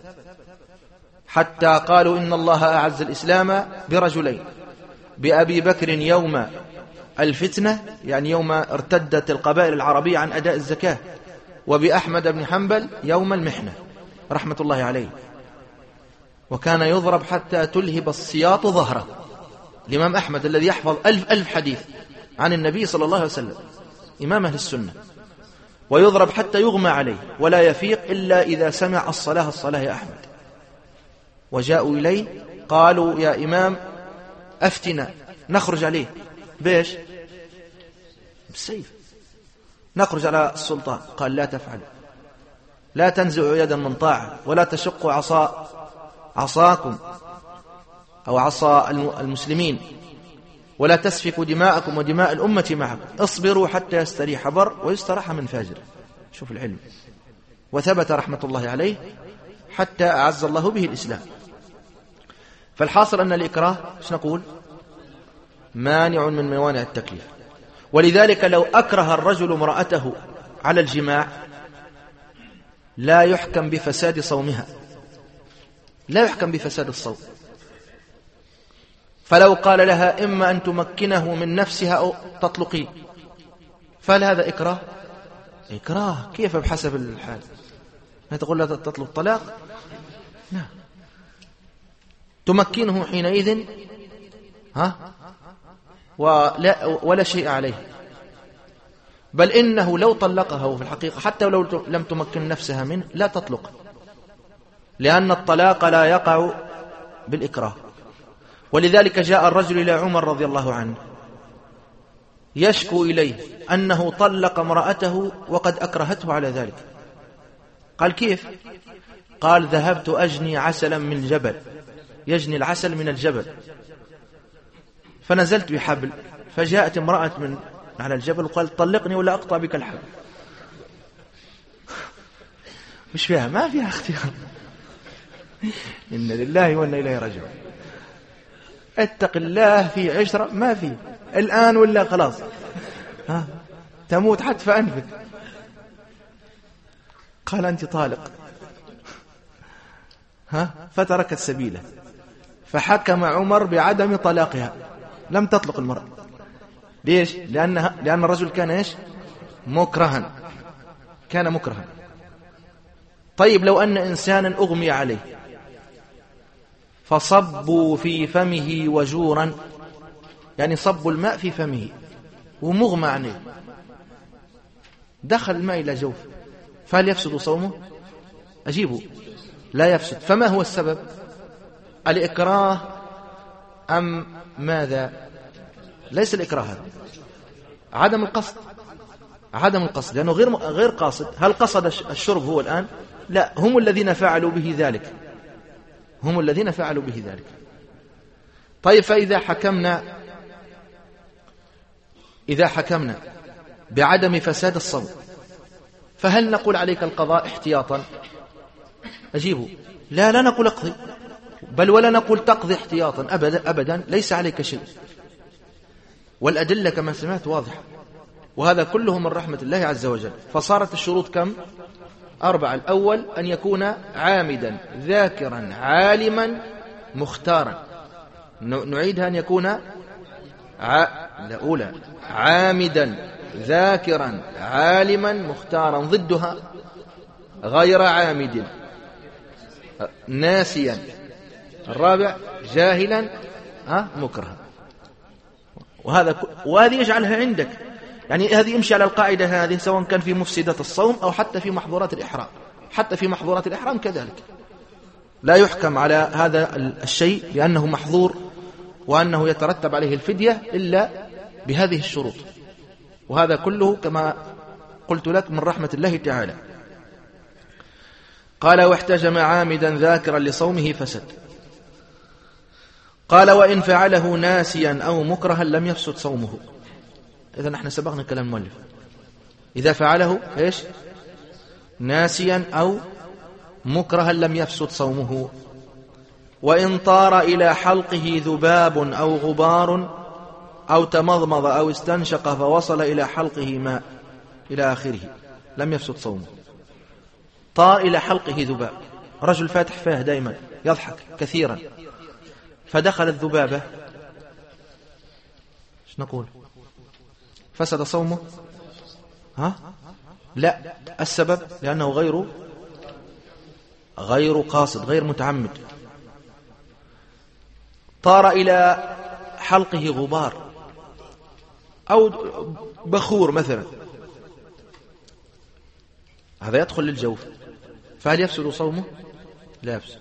حتى قالوا إن الله أعز الإسلام برجلين، بأبي بكر يوم الفتنة يعني يوم ارتدت القبائل العربية عن أداء الزكاة، وبأحمد بن حنبل يوم المحنة رحمة الله عليه، وكان يضرب حتى تلهب السياط ظهره. الإمام أحمد الذي يحفظ 1000 حديث عن النبي صلى الله عليه وسلم، إمام أهل السنة، ويضرب حتى يغمى عليه ولا يفيق إلا إذا سمع الصلاة يا أحمد. وجاءوا إليه قالوا يا إمام أفتنا، نخرج عليه بيش؟ بالسيف، نخرج على السلطان. قال لا تفعل، لا تنزع يدا من طاعة، ولا تشق عصاكم أو عصا المسلمين، ولا تسفكوا دماءكم ودماء الأمة معكم، اصبروا حتى يستريح بر ويستراح من فاجر. شوف العلم. وثبت رحمة الله عليه حتى أعز الله به الإسلام. فالحاصل أن الإكراه ايش نقول؟ مانع من موانع التكليف. ولذلك لو أكره الرجل امرأته على الجماع لا يحكم بفساد صومها، لا يحكم بفساد الصوم. فلو قال لها إما أن تمكنه من نفسها أو تطلقين، فهل هذا إكراه؟ إكراه. كيف بحسب الحال؟ ما تقول لها تطلق طلاق؟ لا، تمكنه حينئذ ولا شيء عليه. بل إنه لو طلقها في الحقيقة حتى لو لم تمكن نفسها منه لا تطلق، لأن الطلاق لا يقع بالإكراه. ولذلك جاء الرجل إلى عمر رضي الله عنه يشكو إليه أنه طلق امرأته وقد أكرهته على ذلك. قال كيف؟ قال ذهبت أجني عسلا من الجبل، يجني العسل من الجبل، فنزلت بحبل، فجاءت امرأة من على الجبل وقال طلقني ولا أقطع بك الحبل. مش فيها، ما فيها اختيار. إن لله وإنا إليه راجعون. اتق الله في عشرة ما في الآن ولا خلاص تموت حتف أنفك. قال أنت طالق، فتركت سبيله، فحكم عمر بعدم طلاقها، لم تطلق المرأة. ليش؟ لأن الرجل كان إيش؟ مكرها، كان مكرها. طيب لو أن إنسانا أغمي عليه فصبوا في فمه وجورا، يعني صبوا الماء في فمه ومغمى عليه، دخل الماء إلى جوف، فهل يفسد صومه؟ أجيبه لا يفسد. فما هو السبب؟ الإكراه أم ماذا؟ ليس الإكراه هذا، عدم القصد، عدم القصد، لأنه غير قاصد. هل قصد الشرب هو الآن؟ لا، هم الذين فعلوا به ذلك، هم الذين فعلوا به ذلك. طيب فإذا حكمنا بعدم فساد الصوم، فهل نقول عليك القضاء احتياطا؟ أجيبه لا نقول اقضي، بل ولا نقول تقضي احتياطا، أبدا ليس عليك شيء. والأدلة كما سمعت واضحة، وهذا كله من رحمة الله عز وجل. فصارت الشروط كم؟ 4. الأول أن يكون عامدا ذاكرا عالما مختارا. نعيدها، أن يكون الأولى عامدا ذاكرا عالما مختارا، ضدها غير عامد ناسيا. الرابع جاهلا مكرها. وهذه يجعلها عندك، يعني هذه يمشي على القاعدة هذه، سواء كان في مفسدة الصوم أو حتى في محظورات الإحرام. حتى في محظورات الإحرام كذلك لا يحكم على هذا الشيء لأنه محظور وأنه يترتب عليه الفدية إلا بهذه الشروط. وهذا كله كما قلت لك من رحمة الله تعالى. قال واحتجم عامدا ذاكرا لصومه فسد. قال وإن فعله ناسيا أو مكرها لم يفسد صومه. إذن احنا سبقنا كلام المؤلف، إذا فعله إيش؟ ناسيا أو مكرها لم يفسد صومه. وإن طار إلى حلقه ذباب أو غبار أو تمضمض أو استنشق فوصل إلى حلقه ماء إلى آخره لم يفسد صومه. طار إلى حلقه ذباب، رجل فاتح فاه دائما يضحك كثيرا، فدخل الذبابة، ايش نقول؟ فسد صومه؟ لا. السبب لأنه غير قاصد، غير متعمد. طار إلى حلقه غبار أو بخور مثلا، هذا يدخل للجوف، فهل يفسد صومه؟ لا يفسد.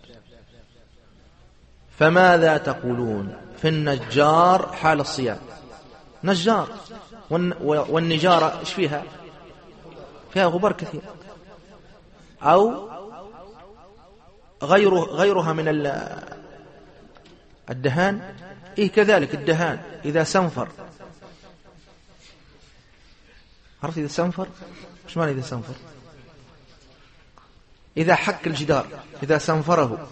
فماذا تقولون في النجار حال الصيام؟ نجار، والنجارة إيش فيها؟ فيها غبار كثير، أو غيرها من الدهان. كذلك الدهان إذا سنفر، عرفت إذا سنفر؟ إيش معنى إذا سنفر؟ إذا حك الجدار، إذا سنفره،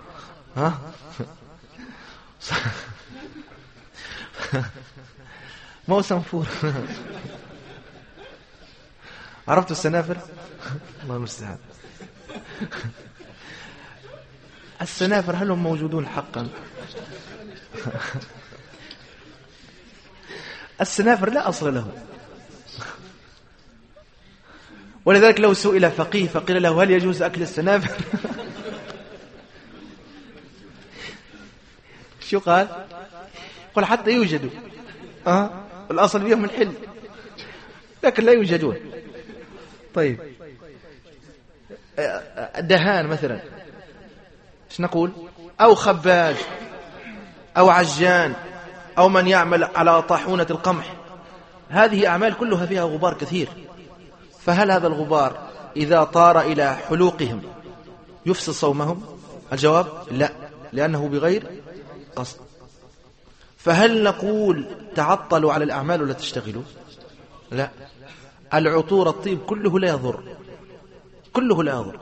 ما هو سنفور. عرفت السنافر؟ الله المستعان. السنافر هل هم موجودون حقا؟ السنافر لا أصل له، ولذلك لو سئل فقيه فقيل له هل يجوز أكل السنافر؟ شو قال؟ قل حتى يوجدوا، الأصل بهم الحل، لكن لا يوجدون. طيب الدهان مثلا ايش نقول؟ أو خباز أو عجان أو من يعمل على طاحونة القمح، هذه أعمال كلها فيها غبار كثير. فهل هذا الغبار إذا طار إلى حلوقهم يفسد صومهم؟ الجواب لا، لأنه بغير قصد. فهل نقول تعطلوا على الأعمال ولا تشتغلوا؟ لا، العطور الطيب كله لا يضر، كله لا يضر.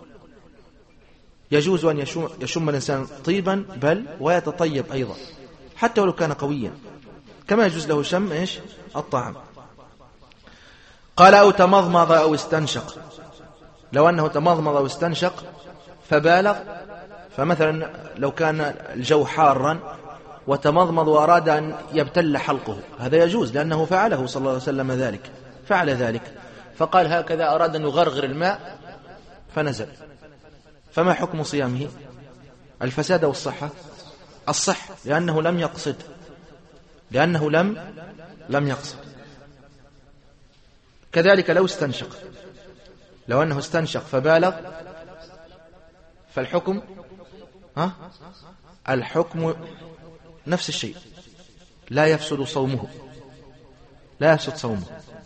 يجوز أن يشم الإنسان طيبا بل ويتطيب أيضا حتى ولو كان قويا، كما يجوز له شم إيش؟ الطعام. قال أو تمضمض أو استنشق. لو أنه تمضمض أو استنشق فبالغ، فمثلا لو كان الجو حارا وتمضمض وأراد أن يبتل حلقه، هذا يجوز لأنه فعله صلى الله عليه وسلم ذلك، فعل ذلك، فقال هكذا أراد أن يغرغر الماء فنزل، فما حكم صيامه؟ الفساد والصحة؟ الصح، لأنه لم يقصد، لأنه لم يقصد. كذلك لو استنشق، لو أنه استنشق فبالغ فالحكم الحكم نفس الشيء، لا يفسد صومه، لا يفسد صومه.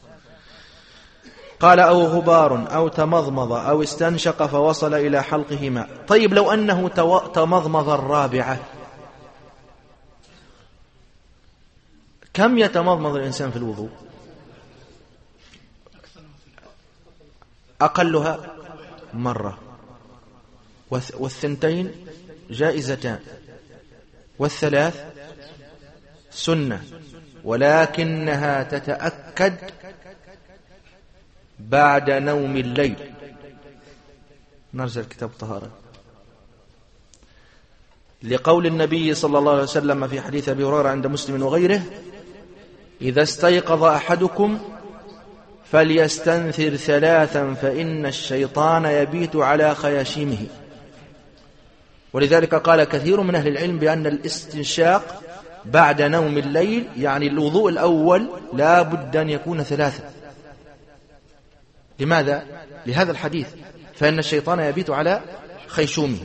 قال أو غبار أو تمضمض أو استنشق فوصل إلى حلقه ماء. طيب لو أنه تمضمض الرابعة، كم يتمضمض الإنسان في الوضوء؟ أقلها مرة، والثنتين جائزتان، والثلاث سنة، ولكنها تتأكد بعد نوم الليل. نرجع لكتاب الطهارة، لقول النبي صلى الله عليه وسلم في حديث أبي هريرة عند مسلم وغيره: إذا استيقظ أحدكم فليستنثر 3 فإن الشيطان يبيت على خياشيمه. ولذلك قال كثير من أهل العلم بأن الاستنشاق بعد نوم الليل، يعني الوضوء الأول، لا بد أن يكون 3. لماذا؟ لهذا الحديث: فإن الشيطان يبيت على خيشومه.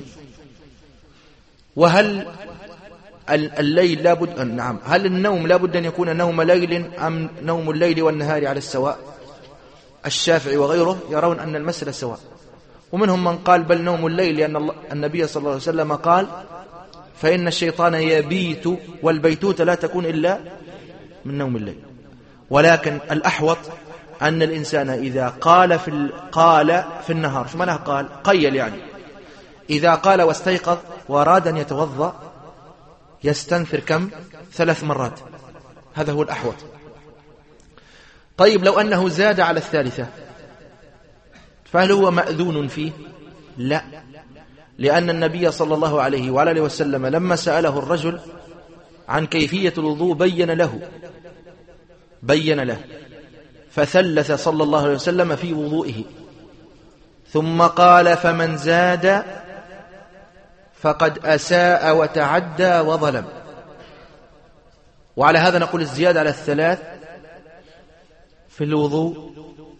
وهل الليل لا بد نعم، هل النوم لا بد أن يكون نوم ليل أم نوم الليل والنهار على السواء؟ الشافعي وغيره يرون أن المسألة سواء، ومنهم من قال بل نوم الليل، لأن النبي صلى الله عليه وسلم قال: فإن الشيطان يبيت، والبيتوتة لا تكون إلا من نوم الليل. ولكن الأحوط أن الإنسان إذا قال في النهار، شو معناه قال؟ قيل، يعني إذا قال واستيقظ وأراد أن يتوضأ يستنثر كم؟ 3 مرات، هذا هو الأحوط. طيب لو أنه زاد على 3 فهل هو مأذون فيه؟ لا، لأن النبي صلى الله عليه وآله وسلم لما سأله الرجل عن كيفية الوضوء بين له فثلث صلى الله عليه وسلم في وضوئه، ثم قال: فمن زاد فقد أساء وتعدى وظلم. وعلى هذا نقول الزيادة على 3 في الوضوء